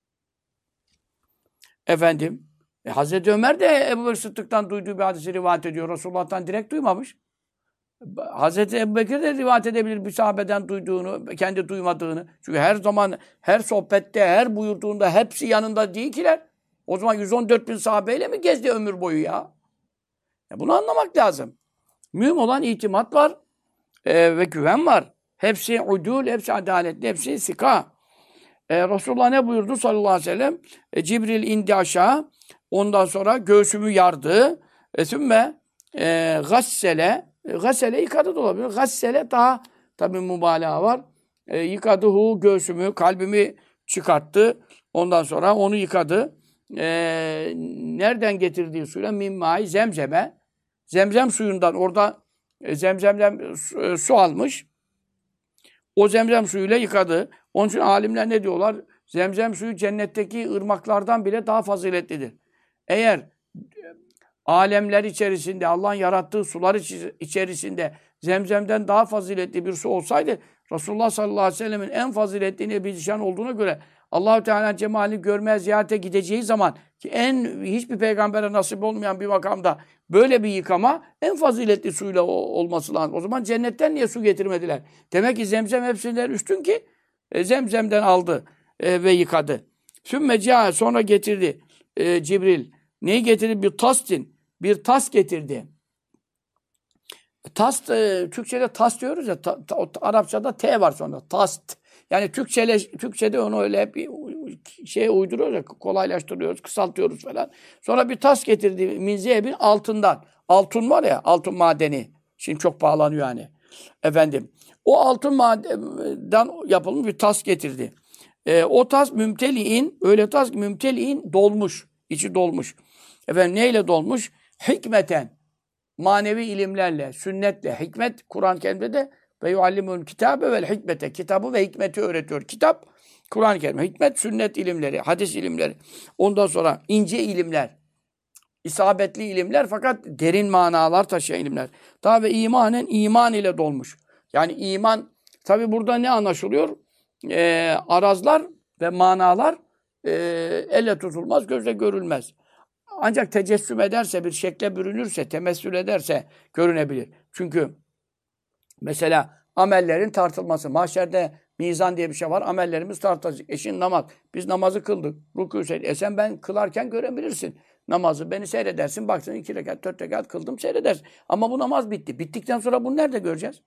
Speaker 1: Efendim, Hazreti Ömer de Ebu Bekir Sıddık'tan duyduğu bir hadisi rivayet ediyor. Resulullah'tan direkt duymamış. Hazreti Ebubekir de rivayet edebilir bir sahabeden duyduğunu, kendi duymadığını. Çünkü her zaman, her sohbette, her buyurduğunda hepsi yanında değil kiler. O zaman 114 bin sahabeyle mi gezdi ömür boyu ya? Bunu anlamak lazım. Mühim olan itimat var ve güven var. Hepsi udul, hepsi adaletli, hepsi sika. Resulullah ne buyurdu sallallahu aleyhi ve sellem? Cibril indi aşağı. Ondan sonra göğsümü yardı. Sümme gassele yıkadı da olabilir. Gassele daha tabii mübalağa var. Yıkadı göğsümü, kalbimi çıkarttı. Ondan sonra onu yıkadı. Nereden getirdiği suyla? Mimmâi zemzeme. Zemzem suyundan orada zemzemden su almış. O zemzem suyuyla yıkadı. Onun için alimler ne diyorlar? Zemzem suyu cennetteki ırmaklardan bile daha faziletlidir. Eğer alemler içerisinde, Allah'ın yarattığı sular içerisinde zemzemden daha faziletli bir su olsaydı, Resulullah sallallahu aleyhi ve sellemin en faziletli Nebi Zişan olduğuna göre Allah-u Teala'nın cemalini görmeye, ziyarete gideceği zaman ki hiçbir peygambere nasip olmayan bir makamda böyle bir yıkama en faziletli suyla olması lazım. O zaman cennetten niye su getirmediler? Demek ki zemzem hepsinden üstün ki zemzemden aldı ve yıkadı. Sümmece sonra getirdi Cibril. Neyi getirdi? Bir tas getirdi. Tas, Türkçe'de tas diyoruz ya, Arapçada T var sonra. Tast. Yani Türkçe'de onu öyle hep uyduruyoruz ya, kolaylaştırıyoruz, kısaltıyoruz falan. Sonra bir tas getirdi Minzeyeb'in altından. Altın var ya, altın madeni. Şimdi çok pahalanıyor yani. Efendim. O altın madenden yapılmış bir tas getirdi. O tas öyle tas mümteliğin dolmuş. İçi dolmuş. Efendim neyle dolmuş? Hikmeten. Manevi ilimlerle, sünnetle. Hikmet, Kur'an-ı Kerim'de de ve yuallimul kitabe vel hikmete. Kitabı ve hikmeti öğretiyor. Kitap, Kur'an-ı Kerim. Hikmet, sünnet ilimleri, hadis ilimleri. Ondan sonra ince ilimler. İsabetli ilimler fakat derin manalar taşıyan ilimler. Daha ve iman ile dolmuş. Yani iman, tabi burada ne anlaşılıyor? Arazlar ve manalar elle tutulmaz, gözle görülmez. Ancak tecessüm ederse, bir şekle bürünürse, temessül ederse görünebilir. Çünkü mesela amellerin tartılması. Mahşerde mizan diye bir şey var. Amellerimiz tartılacak. Şimdi namaz. Biz namazı kıldık. Rükû secde. Sen ben kılarken görebilirsin. Namazı beni seyredersin. Baksın 2 rekat, 4 rekat kıldım seyredersin. Ama bu namaz bitti. Bittikten sonra bunu nerede göreceğiz?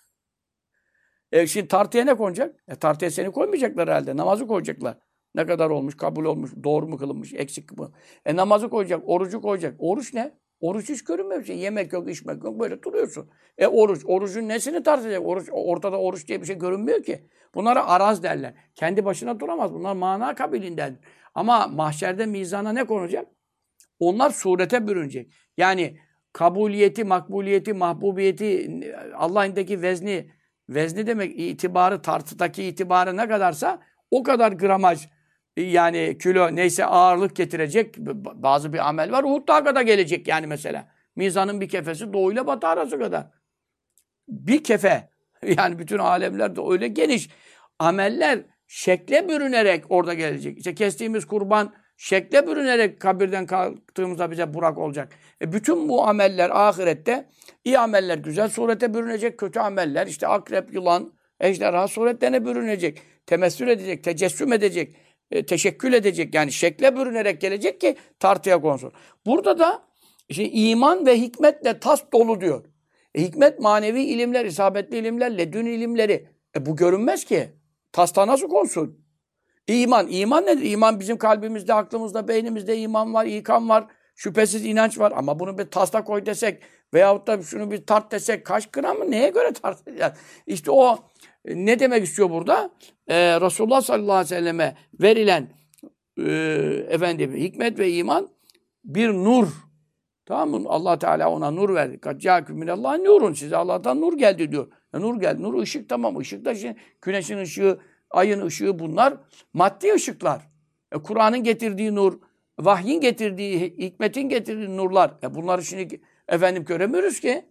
Speaker 1: Şimdi tartıya ne konacak? Tartıya seni koymayacaklar herhalde. Namazı koyacaklar. Ne kadar olmuş, kabul olmuş, doğru mu kılınmış, eksik mi? Namazı koyacak, orucu koyacak. Oruç ne? Oruç hiç görünmüyor. Yemek yok, içmek yok. Böyle duruyorsun. Orucun nesini tartacak? Ortada oruç diye bir şey görünmüyor ki. Bunlara araz derler. Kendi başına duramaz. Bunlar mana kabilinden. Ama mahşerde mizana ne konacak? Onlar surete bürünecek. Yani kabuliyeti, makbuliyeti, mahbubiyeti, Allah'ındaki vezni demek itibarı, tartıdaki itibarı ne kadarsa o kadar gramaj, yani kilo neyse ağırlık getirecek bazı bir amel var. Uhud Dağı kadar gelecek yani mesela. Mizanın bir kefesi doğuyla batı arası kadar. Bir kefe. Yani bütün alemler de öyle geniş. Ameller şekle bürünerek orada gelecek. İşte kestiğimiz kurban şekle bürünerek kabirden kalktığımızda bize burak olacak. Bütün bu ameller ahirette iyi ameller güzel surete bürünecek. Kötü ameller işte akrep, yılan, ejderha suretlerine bürünecek. Temessül edecek, tecessüm edecek, teşekkül edecek. Yani şekle bürünerek gelecek ki tartıya konsun. Burada da işte iman ve hikmetle tas dolu diyor. Hikmet manevi ilimler, isabetli ilimler, ledün ilimleri. Bu görünmez ki. Tasta nasıl konsun? İman nedir? İman bizim kalbimizde, aklımızda, beynimizde iman var, ikan var. Şüphesiz inanç var. Ama bunu bir tasta koy desek veyahut da şunu bir tart desek kaç gram mı? Neye göre tartacağız? İşte o ne demek istiyor burada? Resulullah sallallahu aleyhi ve selleme verilen hikmet ve iman bir nur. Tamam mı? Allah Teala ona nur verdi. Kad câküm minallâhi nurun. Size Allah'tan nur geldi diyor. Nur geldi. Nur ışık, tamam. Işık da şimdi güneşin ışığı, ayın ışığı, bunlar maddi ışıklar. Kur'an'ın getirdiği nur, vahyin getirdiği, hikmetin getirdiği nurlar. Bunları şimdi göremiyoruz ki.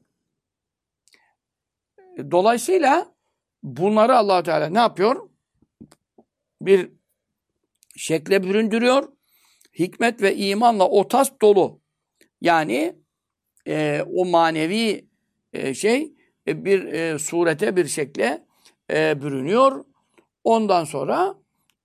Speaker 1: Dolayısıyla bunları Allah Teala ne yapıyor? Bir şekle büründürüyor. Hikmet ve imanla o tas dolu. Yani o manevi bir surete, bir şekle bürünüyor. Ondan sonra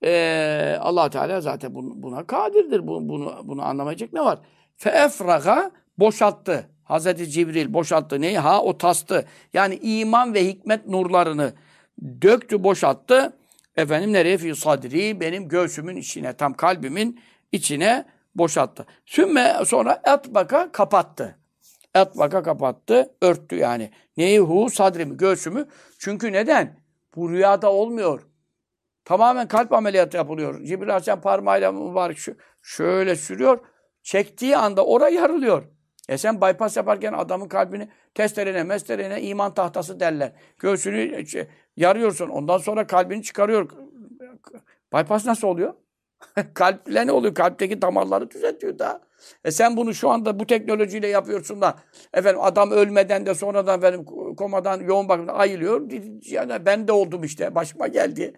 Speaker 1: Allah Teala zaten buna kadirdir. Bunu anlamayacak ne var? Feefraga, boşalttı. Hazreti Cibril boşalttı. Neyi? O tastı. Yani iman ve hikmet nurlarını döktü, boşalttı. Nereye? Fi sadri, benim göğsümün içine, tam kalbimin içine boşalttı. Sonra etbaka kapattı. Etbaka kapattı, örttü yani. Neyi? Sadrimi, göğsümü. Çünkü neden? Bu rüyada olmuyor. Tamamen kalp ameliyatı yapılıyor. Cibril Aleyhisselam parmağıyla mübarek şöyle sürüyor. Çektiği anda oraya yarılıyor. Sen bypass yaparken adamın kalbini mesterene iman tahtası derler. Göğsünü yarıyorsun. Ondan sonra kalbini çıkarıyor. Bypass nasıl oluyor? Kalple ne oluyor? Kalpteki damarları düzeltiyor da. Sen bunu şu anda bu teknolojiyle yapıyorsun da adam ölmeden de sonradan komadan yoğun bakımda ayılıyor. Yani ben de oldum işte. Başıma geldi.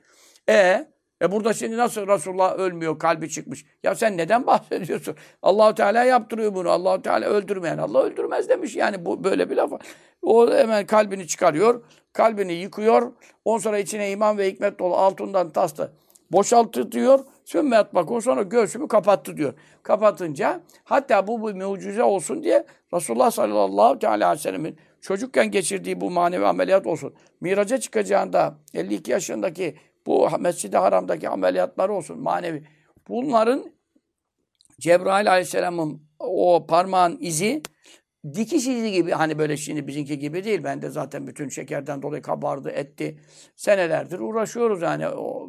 Speaker 1: Burada şimdi nasıl Resulullah ölmüyor, kalbi çıkmış? Ya sen neden bahsediyorsun? Allah-u Teala yaptırıyor bunu. Allah-u Teala öldürmeyen Allah öldürmez demiş. Yani bu böyle bir laf. O hemen kalbini çıkarıyor, kalbini yıkıyor. Ondan sonra içine iman ve hikmet dolu altından tastı boşalttı diyor. Sümmet bak, o sonra göğsümü kapattı diyor. Kapatınca hatta bu mucize olsun diye Resulullah sallallahu aleyhi ve sellemin çocukken geçirdiği bu manevi ameliyat olsun. Miraca çıkacağında 52 yaşındaki bu Mescid-i Haram'daki ameliyatları olsun manevi. Bunların Cebrail aleyhisselamın o parmağın izi dikiş izi gibi, hani böyle şimdi bizimki gibi değil. Ben de zaten bütün şekerden dolayı kabardı, etti. Senelerdir uğraşıyoruz yani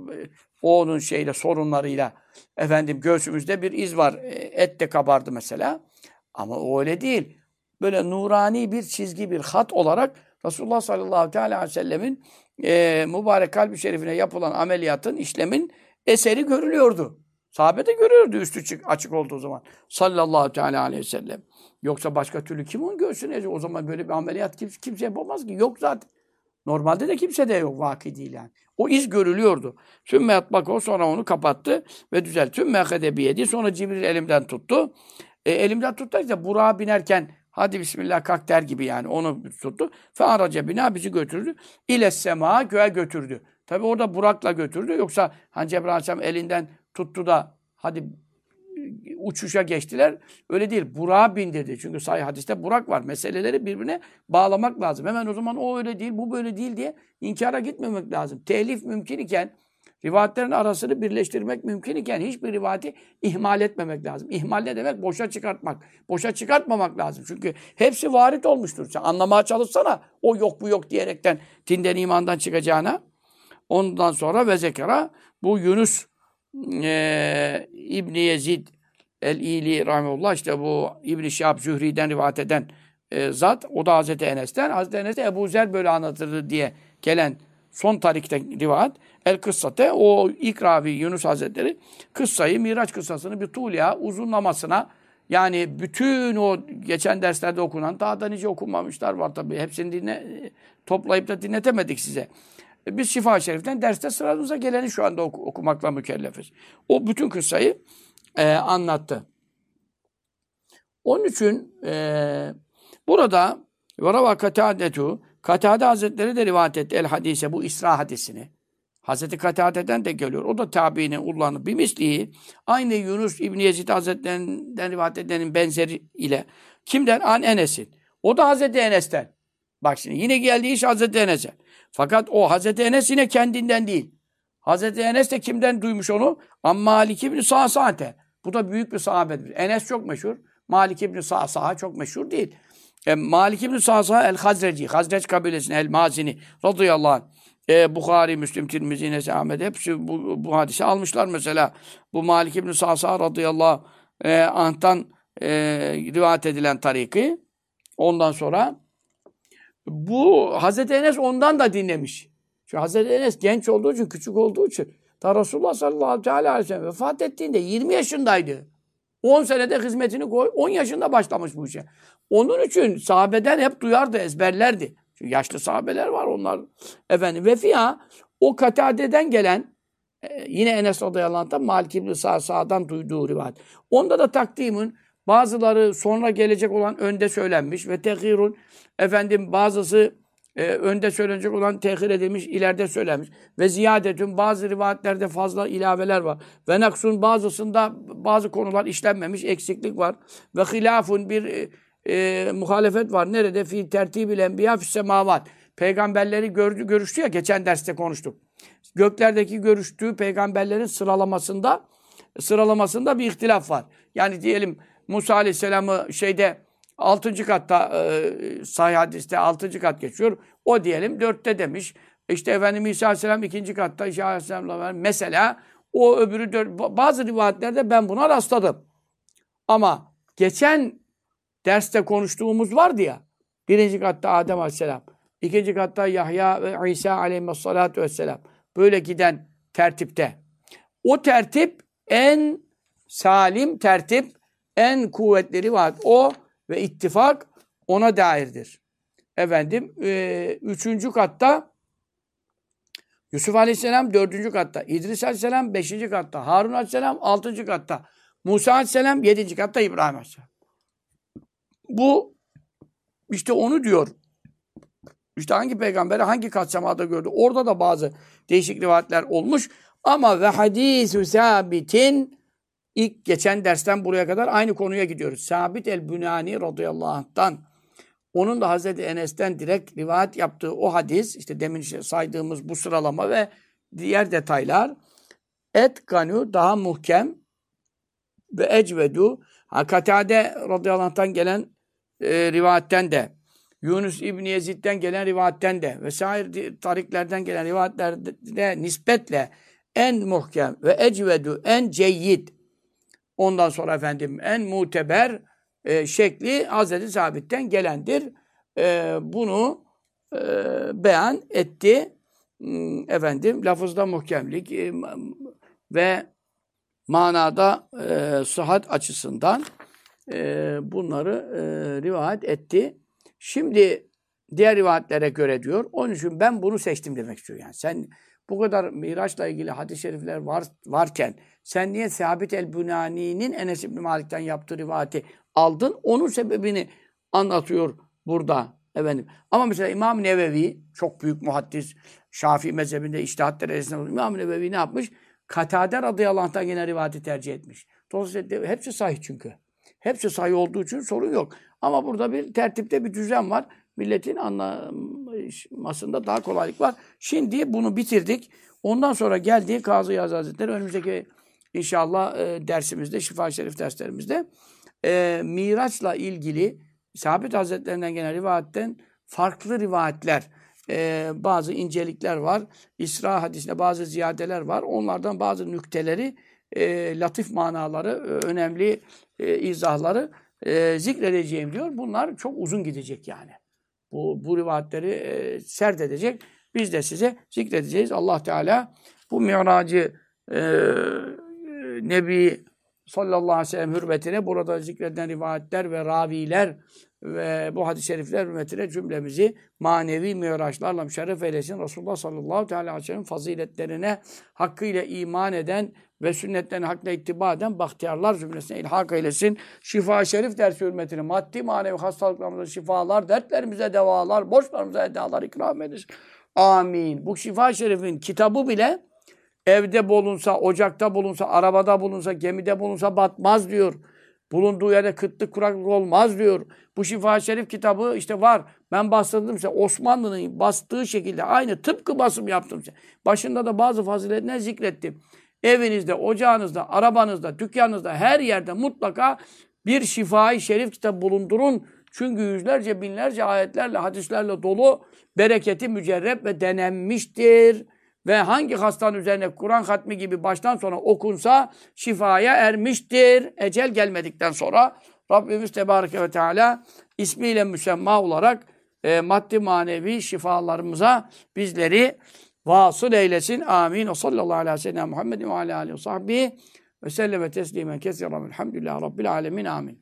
Speaker 1: onun sorunlarıyla. Göğsümüzde bir iz var. Et de kabardı mesela. Ama o öyle değil. Böyle nurani bir çizgi, bir hat olarak Resulullah sallallahu aleyhi ve sellemin mübarek kalbi şerifine yapılan ameliyatın, işlemin eseri görülüyordu. Sahabe de görüyordu üstü açık olduğu zaman. Sallallahu aleyhi ve sellem. Yoksa başka türlü kim onun göğsüne ezecek? O zaman böyle bir ameliyat kimse yapamaz ki. Yok zaten. Normalde de kimse de yok. Vaki değil yani. O iz görülüyordu. Sümme yatbako, sonra onu kapattı ve düzeltti. Sümme akadebiyedi. Sonra Cibril elimden tuttu. Elimden tuttu işte Burak'a binerken hadi bismillah kalk der gibi yani. Onu tuttu. Fe araca bina, bizi götürdü. İle sema, göğe götürdü. Tabi orada Burak'la götürdü. Yoksa Cebrail Aleyhisselam elinden tuttu da hadi uçuşa geçtiler. Öyle değil. Burak'a bin dedi. Çünkü sahih hadiste Burak var. Meseleleri birbirine bağlamak lazım. Hemen o zaman o öyle değil, bu böyle değil diye inkara gitmemek lazım. Telif mümkün iken, rivayetlerin arasını birleştirmek mümkün iken hiçbir rivayeti ihmal etmemek lazım. İhmal ne demek? Boşa çıkartmak. Boşa çıkartmamak lazım. Çünkü hepsi varit olmuştur. Sen anlamaya çalışsana. O yok bu yok diyerekten dinden imandan çıkacağına. Ondan sonra ve zekara, bu Yunus İbni Yezid el-İli rahmetullah, işte bu İbn-i Şihab Zühri'den rivayet eden zat, o da Hazreti Enes'ten. Hazreti Enes'te Ebu Zer böyle anlatırdı diye gelen son tarihte rivayet. El-Kıssate, o ilk ravi Yunus Hazretleri kıssayı, Miraç kıssasını bir tuğliya uzunlamasına, yani bütün o geçen derslerde okunan, daha da nice okunmamışlar var tabii. Hepsini toplayıp da dinletemedik size. Biz Şifa-i Şerif'ten derste sıramıza geleni şu anda okumakla mükellefiz. O bütün kıssayı anlattı. Onun için burada Varava Katadetu, Katade Hazretleri de rivayet etti el hadise, bu İsra hadisini. Hazreti Katade'den de geliyor. O da tabiinin ullanı bir misliği. Aynı Yunus İbni Yezid Hazretlerinden rivayet edenin benzeri ile. Kimden? An Enes'in. O da Hazreti Enes'ten. Bak şimdi yine geldiği iş Hazreti Enes'e. Fakat o Hazreti Enes yine kendinden değil. Hazreti Enes de kimden duymuş onu? Malik İbni Sa'sa'te. Bu da büyük bir sahabedir. Enes çok meşhur. Malik İbni Sa'sa çok meşhur değil. Malik İbni Sa'sa el-Hazreci. Hazreç kabilesinin el-Mazini radıyallahu anh. Bukhari, Müslim, Tirmizi, Nesi, Ahmet hepsi bu hadisi almışlar mesela. Bu Malik İbni Sa'sa radıyallahu anh'tan rivayet edilen tariki. Ondan sonra bu Hazreti Enes ondan da dinlemiş. Çünkü Hazreti Enes genç olduğu için, küçük olduğu için ta Resulullah sallallahu aleyhi ve sellem vefat ettiğinde 20 yaşındaydı. 10 senede hizmetini 10 yaşında başlamış bu işe. Onun için sahabeden hep duyardı, ezberlerdi. Çünkü yaşlı sahabeler var onlar. Efendim ve fiha o Katade'den gelen yine Enes radıyallahu anh'tan Malik İbn Sa'dan duyduğu rivayet. Onda da takdimin bazıları sonra gelecek olan önde söylenmiş ve tehirun efendim bazısı önde söylenecek olan tehir edilmiş, ileride söylenmiş. Ve ziyadetün bazı rivayetlerde fazla ilaveler var. Ve naksun bazısında bazı konular işlenmemiş, eksiklik var. Ve hilafun bir muhalefet var. Nerede? Fi tertibil enbiya fis semavat. Peygamberleri görüştü ya, geçen derste konuştuk. Göklerdeki görüştüğü peygamberlerin sıralamasında bir ihtilaf var. Yani diyelim Musa Aleyhisselam'ı 6. katta sahih hadiste 6. kat geçiyor. O diyelim 4'te demiş. İşte efendim İsa Aleyhisselam 2. katta, İsa Aleyhisselam'la mesela o öbürü 4. Bazı rivayetlerde ben buna rastladım. Ama geçen derste konuştuğumuz vardı ya. 1. katta Adem Aleyhisselam, 2. katta Yahya ve İsa Aleyhisselatü Vesselam. Böyle giden tertipte. O tertip en salim tertip, en kuvvetli rivayet o ve ittifak ona dairdir. Efendim 3. katta Yusuf Aleyhisselam 4. katta, İdris Aleyhisselam 5. katta, Harun Aleyhisselam 6. katta, Musa Aleyhisselam 7. katta, İbrahim Aleyhisselam. Bu işte onu diyor. İşte hangi peygamberi hangi kat semada gördü? Orada da bazı değişik rivayetler olmuş. Ama ve hadîsü sabitin ilk geçen dersten buraya kadar aynı konuya gidiyoruz. Sabit el-Bünani radıyallahu anh'tan onun da Hazreti Enes'ten direkt rivayet yaptığı o hadis, işte demin saydığımız bu sıralama ve diğer detaylar etkanu daha muhkem ve ecvedu Katade radıyallahu anh'tan gelen rivayetten de Yunus İbni Yezid'den gelen rivayetten de vesaire tariklerden gelen rivayetlerde nispetle en muhkem ve ecvedu en ceyyid ondan sonra efendim en muteber şekli Hazreti Sabit'ten gelendir. Bunu beyan etti. Efendim lafızda muhkemlik ve manada sıhhat açısından bunları rivayet etti. Şimdi diğer rivayetlere göre diyor. Onun için ben bunu seçtim demek istiyor. Yani sen bu kadar Miraç'la ilgili hadis-i şerifler varken sen niye Sabit el-Bünani'nin Enes İbni Malik'ten yaptığı rivayeti aldın? Onun sebebini anlatıyor burada. Efendim. Ama mesela İmam Nevevi çok büyük muhaddis, Şafii mezhebinde içtihat derecesinde İmam Nevevi ne yapmış? Katade radıyallahu anh'tan yine rivayeti tercih etmiş. Dolayısıyla hepsi sahih çünkü. Hepsi sahih olduğu için sorun yok. Ama burada bir tertipte bir düzen var. Milletin anlamasında daha kolaylık var. Şimdi bunu bitirdik. Ondan sonra geldiği Kazı Iyaz Hazretleri önümüzdeki inşallah dersimizde, Şifa-i Şerif derslerimizde Miraç'la ilgili Sabit Hazretlerinden gelen rivayetten farklı rivayetler, bazı incelikler var. İsra hadisinde bazı ziyadeler var. Onlardan bazı nükteleri, latif manaları, önemli izahları zikredeceğim diyor. Bunlar çok uzun gidecek yani. Bu rivayetleri serdedecek. Biz de size zikredeceğiz. Allah Teala bu Mi'racı Nebi sallallahu aleyhi ve sellem hürmetine burada zikredilen rivayetler ve raviler ve bu hadis-i şerifler hürmetine cümlemizi manevi miraçlarla müşerref eylesin. Resulullah sallallahu aleyhi ve sellem faziletlerine hakkıyla iman eden ve sünnetlerine hakkıyla ittiba eden bahtiyarlar cümlesine ilhak eylesin. Şifa-i Şerif dersi hürmetine maddi manevi hastalıklarımıza şifalar, dertlerimize devalar, borçlarımıza edalar ikram eylesin. Amin. Bu Şifa-i Şerif'in kitabı bile evde bulunsa, ocakta bulunsa, arabada bulunsa, gemide bulunsa batmaz diyor. Bulunduğu yerde kıtlık kuraklık olmaz diyor. Bu Şifa-i Şerif kitabı işte var. Ben bastırdım size. Osmanlı'nın bastığı şekilde aynı tıpkı basım yaptım size. Başında da bazı faziletler zikrettim. Evinizde, ocağınızda, arabanızda, dükkanınızda her yerde mutlaka bir Şifa-i Şerif kitabı bulundurun. Çünkü yüzlerce, binlerce ayetlerle, hadislerle dolu, bereketi mücerrep ve denenmiştir. Ve hangi hastanın üzerine Kur'an hatmi gibi baştan sona okunsa şifaya ermiştir. Ecel gelmedikten sonra Rabbimiz Tebareke ve Teala ismiyle müsemma olarak maddi manevi şifalarımıza bizleri vasıl eylesin. Amin. O sallallahu aleyhi ve sellem Muhammedin ve aleyhi ve sahbihi ve selleme teslimen kesiren. Elhamdülillahi Rabbil alemin. Amin.